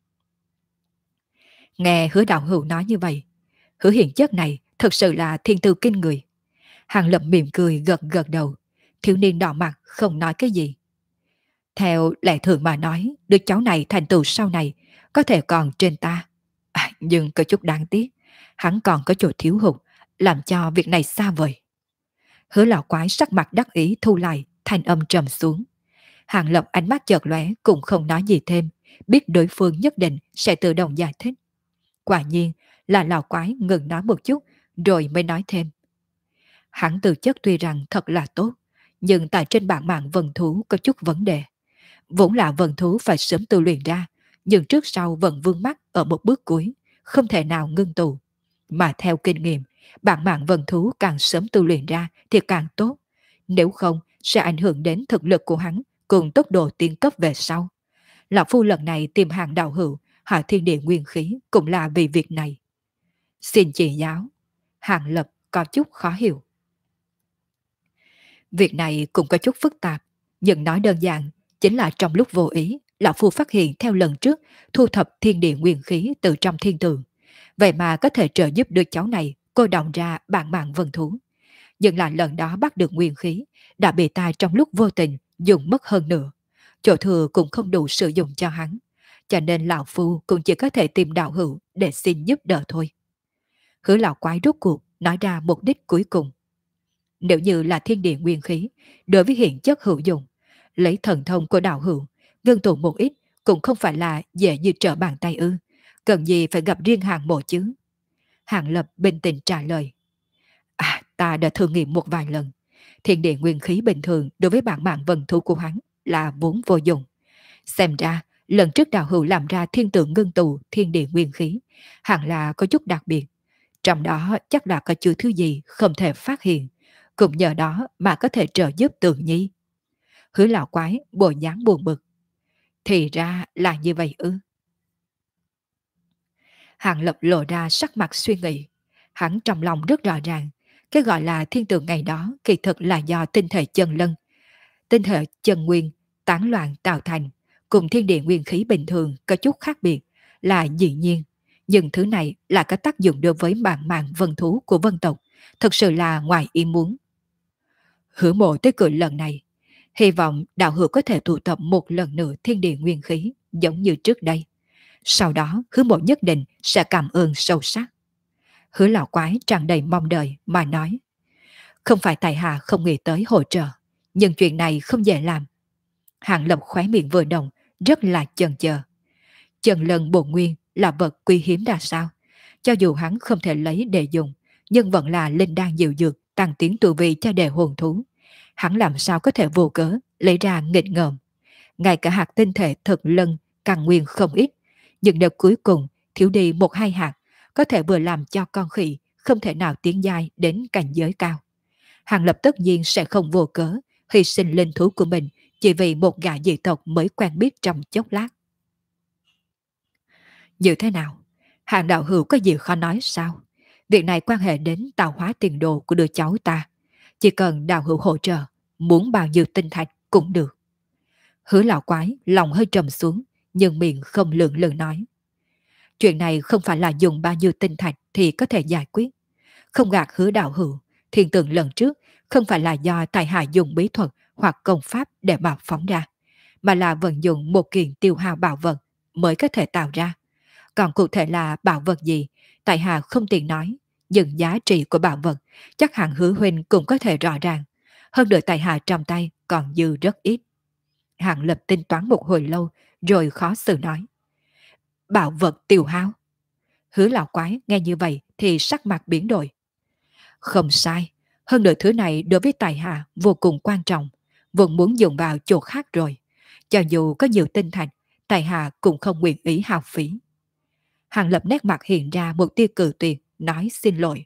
Nghe Hứa đạo hữu nói như vậy, Hứa hiền chất này thật sự là thiên tư kinh người. Hàng Lập mỉm cười gật gật đầu. Thiếu niên đỏ mặt không nói cái gì. Theo lẽ thường mà nói, đứa cháu này thành tựu sau này có thể còn trên ta. Nhưng có chút đáng tiếc, hắn còn có chỗ thiếu hụt, làm cho việc này xa vời. Hứa lão quái sắc mặt đắc ý thu lại, thanh âm trầm xuống. Hàng Lập ánh mắt chợt lóe cũng không nói gì thêm, biết đối phương nhất định sẽ tự động giải thích. Quả nhiên là lão quái ngừng nói một chút, rồi mới nói thêm. Hắn từ chất tuy rằng thật là tốt, nhưng tại trên bản mạng vân thú có chút vấn đề. Vốn là vân thú phải sớm tu luyện ra, nhưng trước sau vẫn vương mắc ở một bước cuối, không thể nào ngưng tụ. Mà theo kinh nghiệm, bản mạng vân thú càng sớm tu luyện ra thì càng tốt. Nếu không, sẽ ảnh hưởng đến thực lực của hắn cùng tốc độ tiến cấp về sau. Lão phu lần này tìm hàng đạo hữu, hỏi thiên địa nguyên khí cũng là vì việc này. Xin chỉ giáo. Hàng Lập có chút khó hiểu. Việc này cũng có chút phức tạp, nhưng nói đơn giản, chính là trong lúc vô ý, lão phu phát hiện theo lần trước thu thập thiên địa nguyên khí từ trong thiên tượng. Vậy mà có thể trợ giúp đứa cháu này cô động ra bản mạng vân thú. nhưng là lần đó bắt được nguyên khí, đã bị ta trong lúc vô tình dùng mất hơn nữa. Chỗ thừa cũng không đủ sử dụng cho hắn, cho nên lão phu cũng chỉ có thể tìm đạo hữu để xin giúp đỡ thôi. Hứa lão quái rốt cuộc nói ra mục đích cuối cùng. Nếu như là thiên địa nguyên khí, đối với hiện chất hữu dụng, lấy thần thông của đạo hữu, ngưng tụ một ít cũng không phải là dễ như trở bàn tay ư. Cần gì phải gặp riêng Hàng Mộ chứ? Hàng Lập bình tĩnh trả lời. À, ta đã thử nghiệm một vài lần. Thiên địa nguyên khí bình thường đối với bản mạng vần thu của hắn là vốn vô dụng. Xem ra, lần trước đạo hữu làm ra thiên tượng ngưng tụ thiên địa nguyên khí, hẳn là có chút đặc biệt. Trong đó chắc là có chứa thứ gì không thể phát hiện, cũng nhờ đó mà có thể trợ giúp Tượng Nhi. Hứa lão quái bộ dáng buồn bực. Thì ra là như vậy ư? Hàng Lập lộ ra sắc mặt suy nghĩ. Hắn trong lòng rất rõ ràng, cái gọi là thiên tượng ngày đó kỳ thực là do tinh thể chân lân, tinh thể chân nguyên, tán loạn tạo thành, cùng thiên địa nguyên khí bình thường có chút khác biệt, là dĩ nhiên. Nhưng thứ này là có tác dụng đối với bản mạng vân thú của vân tộc, thực sự là ngoài ý muốn. Hứa Mộ tới cười lần này, hy vọng đạo hữu có thể tụ tập một lần nữa thiên địa nguyên khí giống như trước đây. Sau đó Hứa Mộ nhất định sẽ cảm ơn sâu sắc. Hứa lão quái tràn đầy mong đợi mà nói. Không phải tại hạ không nghĩ tới hỗ trợ, nhưng chuyện này không dễ làm. Hàng Lập khóe miệng vừa động, rất là chần chờ. Chân lân bổn nguyên là vật quý hiếm ra sao? Cho dù hắn không thể lấy để dùng, nhưng vẫn là linh đan diệu dược tăng tiến tu vi cho đề hồn thú. Hắn làm sao có thể vô cớ lấy ra nghịch ngợm? Ngay cả hạt tinh thể thực lân càng nguyên không ít, nhưng nếu cuối cùng thiếu đi một hai hạt, có thể vừa làm cho con khỉ không thể nào tiến giai đến cảnh giới cao. Hàng Lập tất nhiên sẽ không vô cớ hy sinh linh thú của mình chỉ vì một gã dị tộc mới quen biết trong chốc lát. Như thế nào? Hàng đạo hữu có gì khó nói sao? Việc này quan hệ đến tạo hóa tiền đồ của đứa cháu ta. Chỉ cần đạo hữu hỗ trợ, muốn bao nhiêu tinh thạch cũng được. Hứa lão quái lòng hơi trầm xuống, nhưng miệng không lượng lự nói. Chuyện này không phải là dùng bao nhiêu tinh thạch thì có thể giải quyết. Không gạt Hứa đạo hữu, thiên tượng lần trước không phải là do tài hạ dùng bí thuật hoặc công pháp để mà phóng ra, mà là vận dụng một kiện tiêu hao bảo vật mới có thể tạo ra. Còn cụ thể là bảo vật gì, tại hạ không tiện nói, nhưng giá trị của bảo vật chắc hẳn Hứa huynh cũng có thể rõ ràng. Hơn nữa tại hạ trong tay còn dư rất ít. Hạng Lập tính toán một hồi lâu rồi khó xử nói. Bảo vật tiêu hao. Hứa lão quái nghe như vậy thì sắc mặt biến đổi. Không sai, hơn nữa thứ này đối với tài hạ vô cùng quan trọng, vẫn muốn dùng vào chỗ khác rồi. Cho dù có nhiều tinh thạch, tài hạ cũng không nguyện ý hao phí. Hàng Lập nét mặt hiện ra một tia cự tuyệt, nói xin lỗi.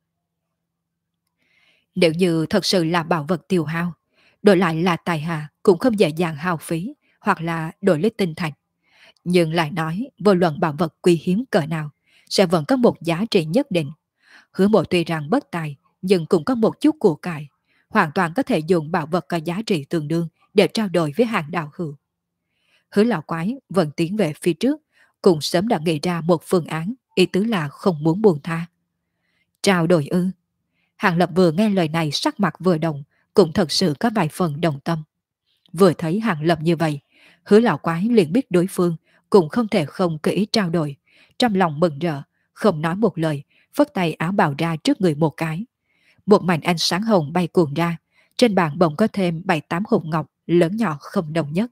Nếu như thật sự là bảo vật tiêu hao, đổi lại là tài hạ cũng không dễ dàng hao phí, hoặc là đổi lấy tinh thạch. Nhưng lại nói, vô luận bảo vật quý hiếm cỡ nào, sẽ vẫn có một giá trị nhất định. Hứa Mộ tuy rằng bất tài, nhưng cũng có một chút của cải, hoàn toàn có thể dùng bảo vật có giá trị tương đương để trao đổi với hàng đạo hữu. Hứa lão quái vẫn tiến về phía trước, cũng sớm đã nghĩ ra một phương án, ý tứ là không muốn buông tha. Trao đổi ư? Hàng Lập vừa nghe lời này sắc mặt vừa động, cũng thật sự có vài phần đồng tâm. Vừa thấy Hàng Lập như vậy, Hứa lão quái liền biết đối phương cũng không thể không cơ ý trao đổi, trong lòng mừng rỡ, không nói một lời, phất tay áo bào ra trước người một cái. Một mảnh ánh sáng hồng bay cuồn ra, trên bàn bỗng có thêm 7-8 hộp ngọc lớn nhỏ không đồng nhất.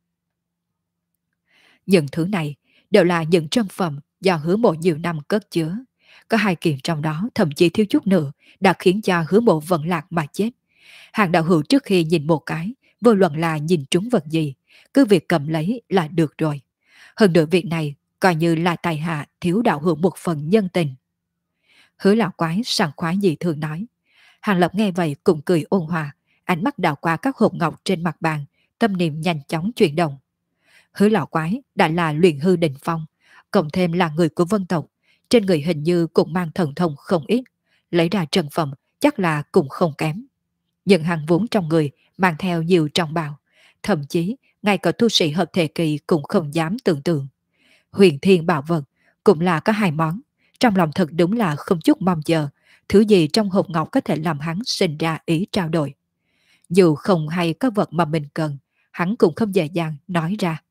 Những thứ này đều là những trân phẩm do Hứa Mộ nhiều năm cất chứa. Có hai kiện trong đó thậm chí thiếu chút nữa đã khiến cho Hứa Mộ vận lạc mà chết. Hàng đạo hữu trước khi nhìn một cái, vô luận là nhìn trúng vật gì, cứ việc cầm lấy là được rồi. Hơn nữa việc này coi như là tài hạ thiếu đạo hữu một phần nhân tình. Hứa lão quái sảng khoái gì thường nói. Hàng Lập nghe vậy cũng cười ôn hòa, ánh mắt đảo qua các hộp ngọc trên mặt bàn, tâm niệm nhanh chóng chuyển động. Hứa lão quái đã là luyện hư đỉnh phong, cộng thêm là người của vân tộc, trên người hình như cũng mang thần thông không ít, lấy ra trần phẩm chắc là cũng không kém. Nhưng hàng vốn trong người mang theo nhiều trọng bào, thậm chí ngay cả tu sĩ hợp thể kỳ cũng không dám tưởng tượng. Huyền thiên bảo vật cũng là có hai món, trong lòng thật đúng là không chút mong chờ, Thứ gì trong hộp ngọc có thể làm hắn sinh ra ý trao đổi. Dù không hay có vật mà mình cần, hắn cũng không dễ dàng nói ra.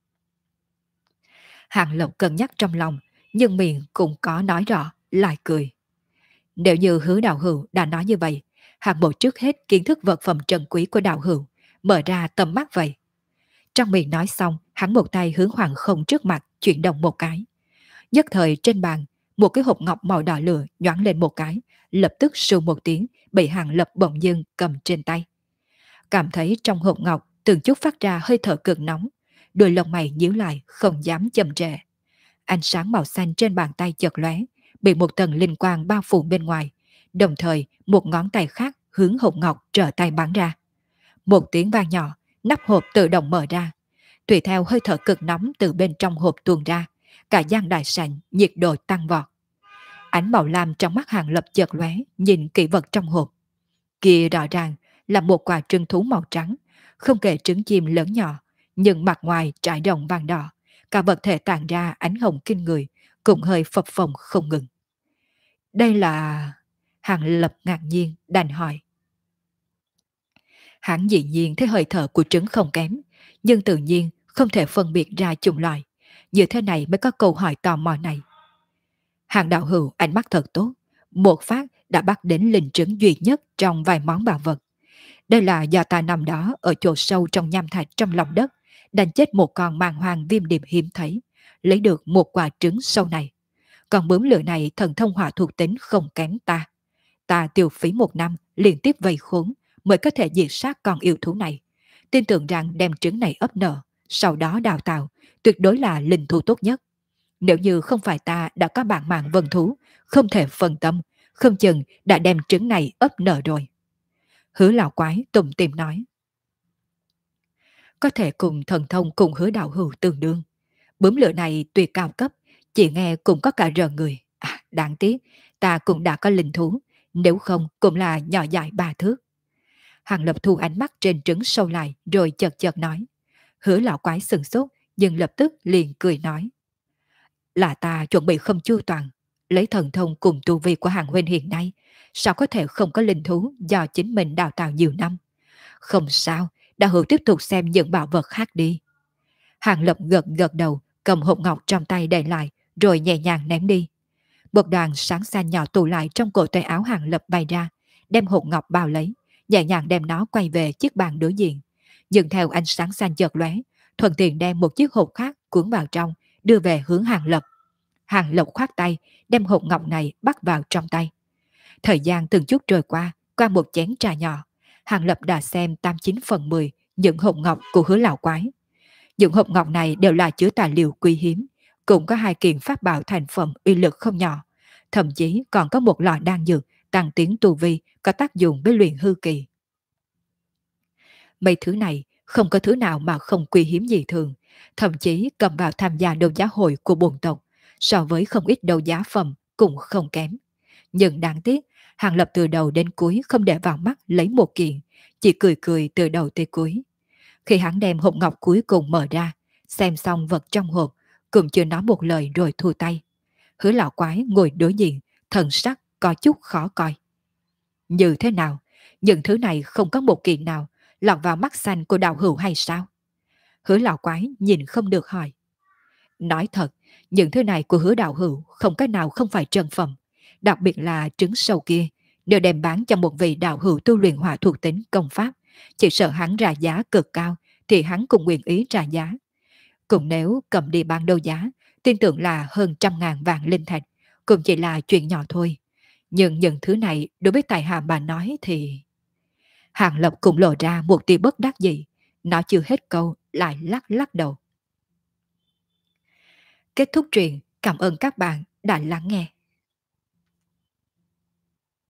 Hàng Lập cân nhắc trong lòng, nhưng miệng cũng có nói rõ, lại cười. Nếu như Hứa Đạo Hữu đã nói như vậy, Hàng Mộ trước hết kiến thức vật phẩm trân quý của Đạo Hữu, mở ra tầm mắt vậy. Trong miệng nói xong, hắn một tay hướng Hoàng Không trước mặt chuyển động một cái. Nhất thời trên bàn, một cái hộp ngọc màu đỏ lửa nhoáng lên một cái, lập tức sù một tiếng bị Hàng Lập bỗng dưng cầm trên tay. Cảm thấy trong hộp ngọc từng chút phát ra hơi thở cực nóng, đôi lông mày nhíu lại không dám chậm trễ. Ánh sáng màu xanh trên bàn tay chợt lóe, bị một tầng linh quang bao phủ bên ngoài, đồng thời một ngón tay khác hướng hộp ngọc trở tay bắn ra. Một tiếng vang nhỏ, nắp hộp tự động mở ra. Tùy theo hơi thở cực nóng từ bên trong hộp tuôn ra, cả gian đại sảnh nhiệt độ tăng vọt. Ánh màu lam trong mắt Hàng Lập chợt lóe, nhìn kỹ vật trong hộp. Kia rõ ràng là một quả trứng thú màu trắng, không kể trứng chim lớn nhỏ, nhưng mặt ngoài trải đồng vàng đỏ, cả vật thể tản ra ánh hồng kinh người, cũng hơi phập phồng không ngừng. Đây là... Hàng Lập ngạc nhiên, đành hỏi. Hắn dĩ nhiên thấy hơi thở của trứng không kém, nhưng tự nhiên không thể phân biệt ra chủng loại. Như thế này mới có câu hỏi tò mò này. Hàng đạo hữu ánh mắt thật tốt, một phát đã bắt đến linh trứng duy nhất trong vài món bảo vật. Đây là do ta nằm đó ở chỗ sâu trong nham thạch trong lòng đất, đánh chết một con màng hoàng viêm điệp hiếm thấy, lấy được một quả trứng sâu này. Còn bướm lửa này thần thông hỏa thuộc tính không kém ta. Ta tiêu phí một năm liên tiếp vây khốn mới có thể diệt sát con yêu thú này. Tin tưởng rằng đem trứng này ấp nở, sau đó đào tạo, tuyệt đối là linh thú tốt nhất. Nếu như không phải ta đã có bản mạng vân thú, không thể phân tâm, không chừng đã đem trứng này ấp nở rồi. Hứa lão quái tùm tìm nói. Có thể cùng thần thông cùng Hứa đạo hữu tương đương. Bướm lửa này tuy cao cấp, chỉ nghe cũng có cả rờ người. À, đáng tiếc, ta cũng đã có linh thú, nếu không cũng là nhỏ dại 3 thước. Hàng Lập thu ánh mắt trên trứng sâu lại rồi chợt chợt nói. Hứa lão quái sừng sốt, nhưng lập tức liền cười nói. Là ta chuẩn bị không chu toàn, lấy thần thông cùng tu vi của Hàng huynh hiện nay, sao có thể không có linh thú do chính mình đào tạo nhiều năm. Không sao, đạo hữu tiếp tục xem những bảo vật khác đi. Hàng Lập gật gật đầu, cầm hộp ngọc trong tay đẩy lại, rồi nhẹ nhàng ném đi. Một đoàn sáng xanh nhỏ tụ lại trong cổ tay áo Hàng Lập bay ra, đem hộp ngọc bao lấy, nhẹ nhàng đem nó quay về chiếc bàn đối diện. Dừng theo ánh sáng xanh chợt lóe, thuận tiện đem một chiếc hộp khác cuốn vào trong, đưa về hướng Hàng Lập. Hàng Lập khoát tay, đem hộp ngọc này bắt vào trong tay. Thời gian từng chút trôi qua một chén trà nhỏ, Hàng Lập đã xem 89/10 những hộp ngọc của Hứa lão quái. Những hộp ngọc này đều là chứa tài liệu quý hiếm, cũng có 2 kiện pháp bảo thành phẩm uy lực không nhỏ, thậm chí còn có một lọ đan dược tăng tiến tu vi có tác dụng với luyện hư kỳ. Mấy thứ này không có thứ nào mà không quý hiếm gì thường, thậm chí cầm vào tham gia đấu giá hội của bổn tộc, so với không ít đấu giá phẩm cũng không kém. Nhưng đáng tiếc, Hàng Lập từ đầu đến cuối không để vào mắt lấy một kiện, chỉ cười cười từ đầu tới cuối. Khi hắn đem hộp ngọc cuối cùng mở ra, xem xong vật trong hộp, cũng chưa nói một lời rồi thu tay. Hứa lão quái ngồi đối diện, thần sắc có chút khó coi. Như thế nào? Những thứ này không có một kiện nào lọt vào mắt xanh của đạo hữu hay sao? Hứa lão quái nhìn không được hỏi. Nói thật, những thứ này của Hứa đạo hữu không cái nào không phải trân phẩm, đặc biệt là trứng sâu kia, đều đem bán cho một vị đạo hữu tu luyện hỏa thuộc tính công pháp, chỉ sợ hắn ra giá cực cao thì hắn cũng nguyện ý trả giá. Cũng nếu cầm đi bán đấu giá, tin tưởng là hơn 100.000 vạn linh thạch, cũng chỉ là chuyện nhỏ thôi. Nhưng những thứ này đối với tài hạ bà nói thì... Hàng Lập cũng lộ ra một tia bất đắc dĩ, nó chưa hết câu lại lắc lắc đầu. Kết thúc truyện, cảm ơn các bạn đã lắng nghe.